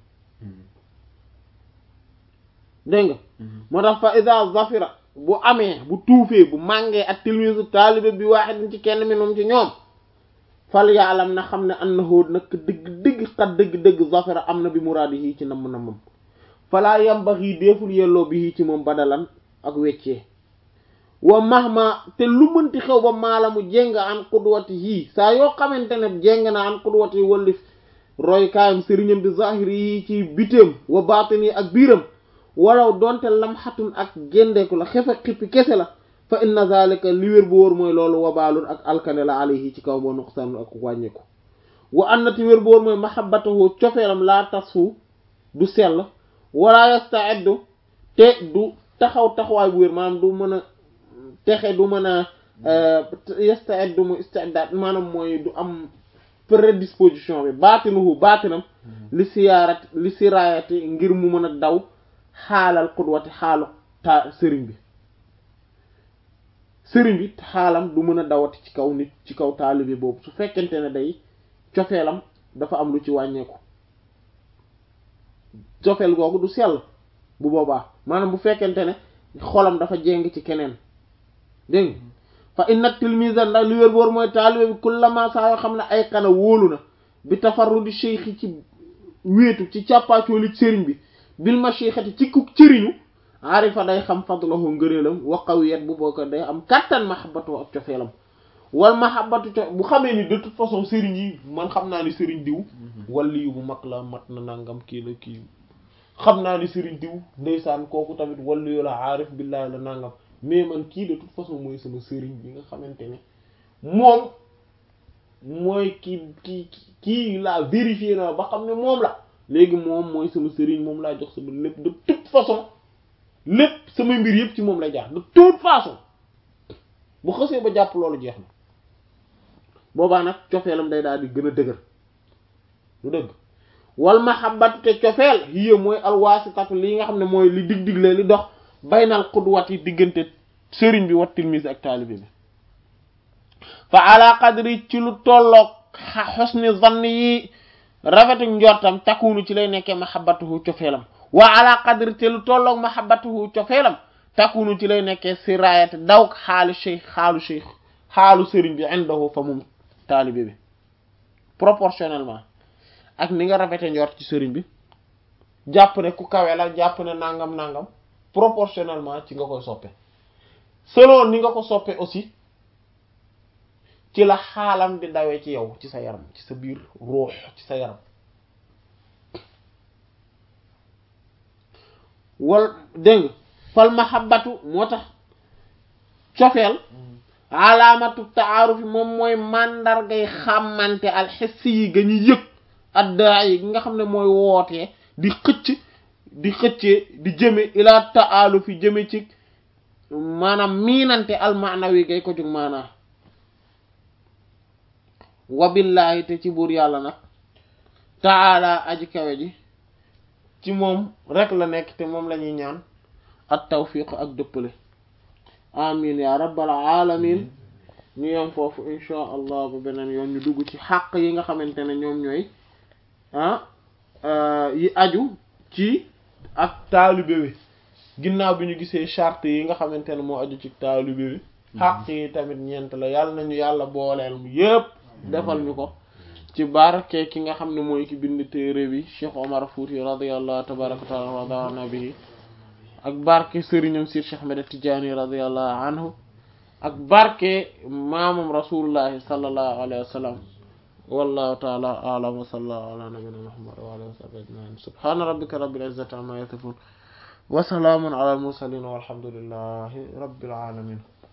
dégg nga moo tax fa iza zafira bu amee bu tuufee bu màngee ak tilmisu taalibe bi waaxidin ci kenn minum ci ñoom fal yaalam na xam ne annahu nag dëgg dëgg xat dëgg dëgg zafira am na bi muraadihi ci namm nammam falaa yambaxi deeful yelloo bi ci moom badalan ak weccee wa mahma te lu mënti xew ba maalamu jéng an qudwatihi saa yoo xamante ne jéng na an qudwatihi wallif roy kaayam sëriñam bi zahiri yi ci bitéem wa baatini ak biiram walaw donte lamxatun ak géndeeku la xefa xippi kese la fa inna zalika li wér bu wóor mooy loolu wabaalun ak alkane la alayhi ci kaw boo nuqsaan ak wàññeeku wa annati wér bu wóor mooy mahabbatahu cofeelam laa tasfu du sell wala yasta'iddu te du taxaw taxawaay bu wér maanaam du mën a texe du mën a yasta'iddu mu isti'daad maanaam mooy du am prédisposition bi baatinuhu baatinam li siyaarat li siraayati ngir mu mën a daw xaalal qudwati xaalu ta sëriñ bi sëriñ bi xaalam du mën a dawati ci kaw nit ci kaw taalibe boobu su fekkente ne day cofeelam dafa am lu ci wàññeeku cofeel googu du sell bu boobaa maanaam bu fekkente ne xolam dafa jéng ci keneen dégg fa inna tilmiza ndax li wér boor mooy taalibe bi kullama saa yoo xam ne ay xana wóolu na bi tafarrudi cheikh ci wéetu ci càppaacooli sëriñ bi bil mashixati ci ku cëriñu arifa day xam fadlahu ngëneelam wa qawiyat bu boo ko day am kattan mahabbatu ak cofeelam wal mahabbatu co bu xamee ni de toute façon sëriñ yi man xam naa ni sëriñ diw wali yu bu mag la mat na nangam kii la kii xam naa ni sëriñ diw ndeysaan kooku tamit wali yu la aarif billahi la nangam mais man kii de toute façon mooy sama sëriñ bi nga xamante ne moom mooy ki ki kii laa vérifié na ba xam ne moom la léegi moom mooy sama sëriñ moom laa jox sama lépp de toute façon lépp sama mbir yëpp ci moom lay jaar de toute façon bu xësee ba jàpp loolu jeex na boobaa nag cofeelam day daal di gën a dëgër lu dëgg wal mahabbatu te cofeel hiya mooy alwaasitatu li nga xam ne mooy li dig digle li dox baynal qudwati diggante sëriñ bi wat tilmise ak taalibe bi fa ala qadri ci lu tolloog husni zanni yi rafetu njortam takunu ci lay nekkee mahabbatuhu cofeelam wa ala qadri te lu tolloog mahabbatuhu cofeelam takunu ci lay nekkee sirayat daw xaalu cheikh xaalu cheikh xaalu sëriñ bi indahu fa moom taalibe bi proportionnellement ak ni nga rafete njort ci sëriñ bi jàpp ne ku kawe la jàpp ne nangam nangam proportionnellement ci nga koy soppe selon ni nga ko soppe aussi ci la xaalam di dawee ci yow ci sa yaram ci sa biir ruux ci sa yaram wal dégg nga fal mahabbatu moo tax cofeel alaamatu taarufi moom mooy màndargay xàmmante alxessi yi ga ñu yëg addaa yi gi nga xam ne mooy wootee di xëcc di xëccee di jëme ilaa taalufi jëme ci maanaam miinante almaanawi gay ko jug maanaa wabillaahi te ci buur yàlla nag taala aji kawe ji ci moom rek la nekk te moom la ñuy ñaan at tawfiq ak dëppale amin ya rabbal alamin ñu yem foofu insha allah ba beneen yoon ñu dugg ci xàq yi nga xamante ne ñoom ñooy ah yi aju ci ak taalibe wi ginnaaw bi ñu gisee charte yi nga xamante ne moo aju ci taalibe wi xàq yi tamit ñeent la yàlla nañu yàlla booleel mu yépp defal ñu ko ci barke ki nga xam ne mooy ki bind téere bi Cheikh Omar Fouti radiyallahu tabaraka wa taala radana bihi ak barke sëriñam Sir Cheikh Ahmed Tidiane radiyallahu anhu ak barke maamam rasulullahi sallallahu alayhi wa sallam wallahu ta'ala a'lam wa sallallahu ala nabiyyina Muhammad wa alihi wa sahbihi ajma'in subhana rabbika rabbil izzati amma yasifun wa salamun ala al mursalin walhamdulillahi rabbil alamin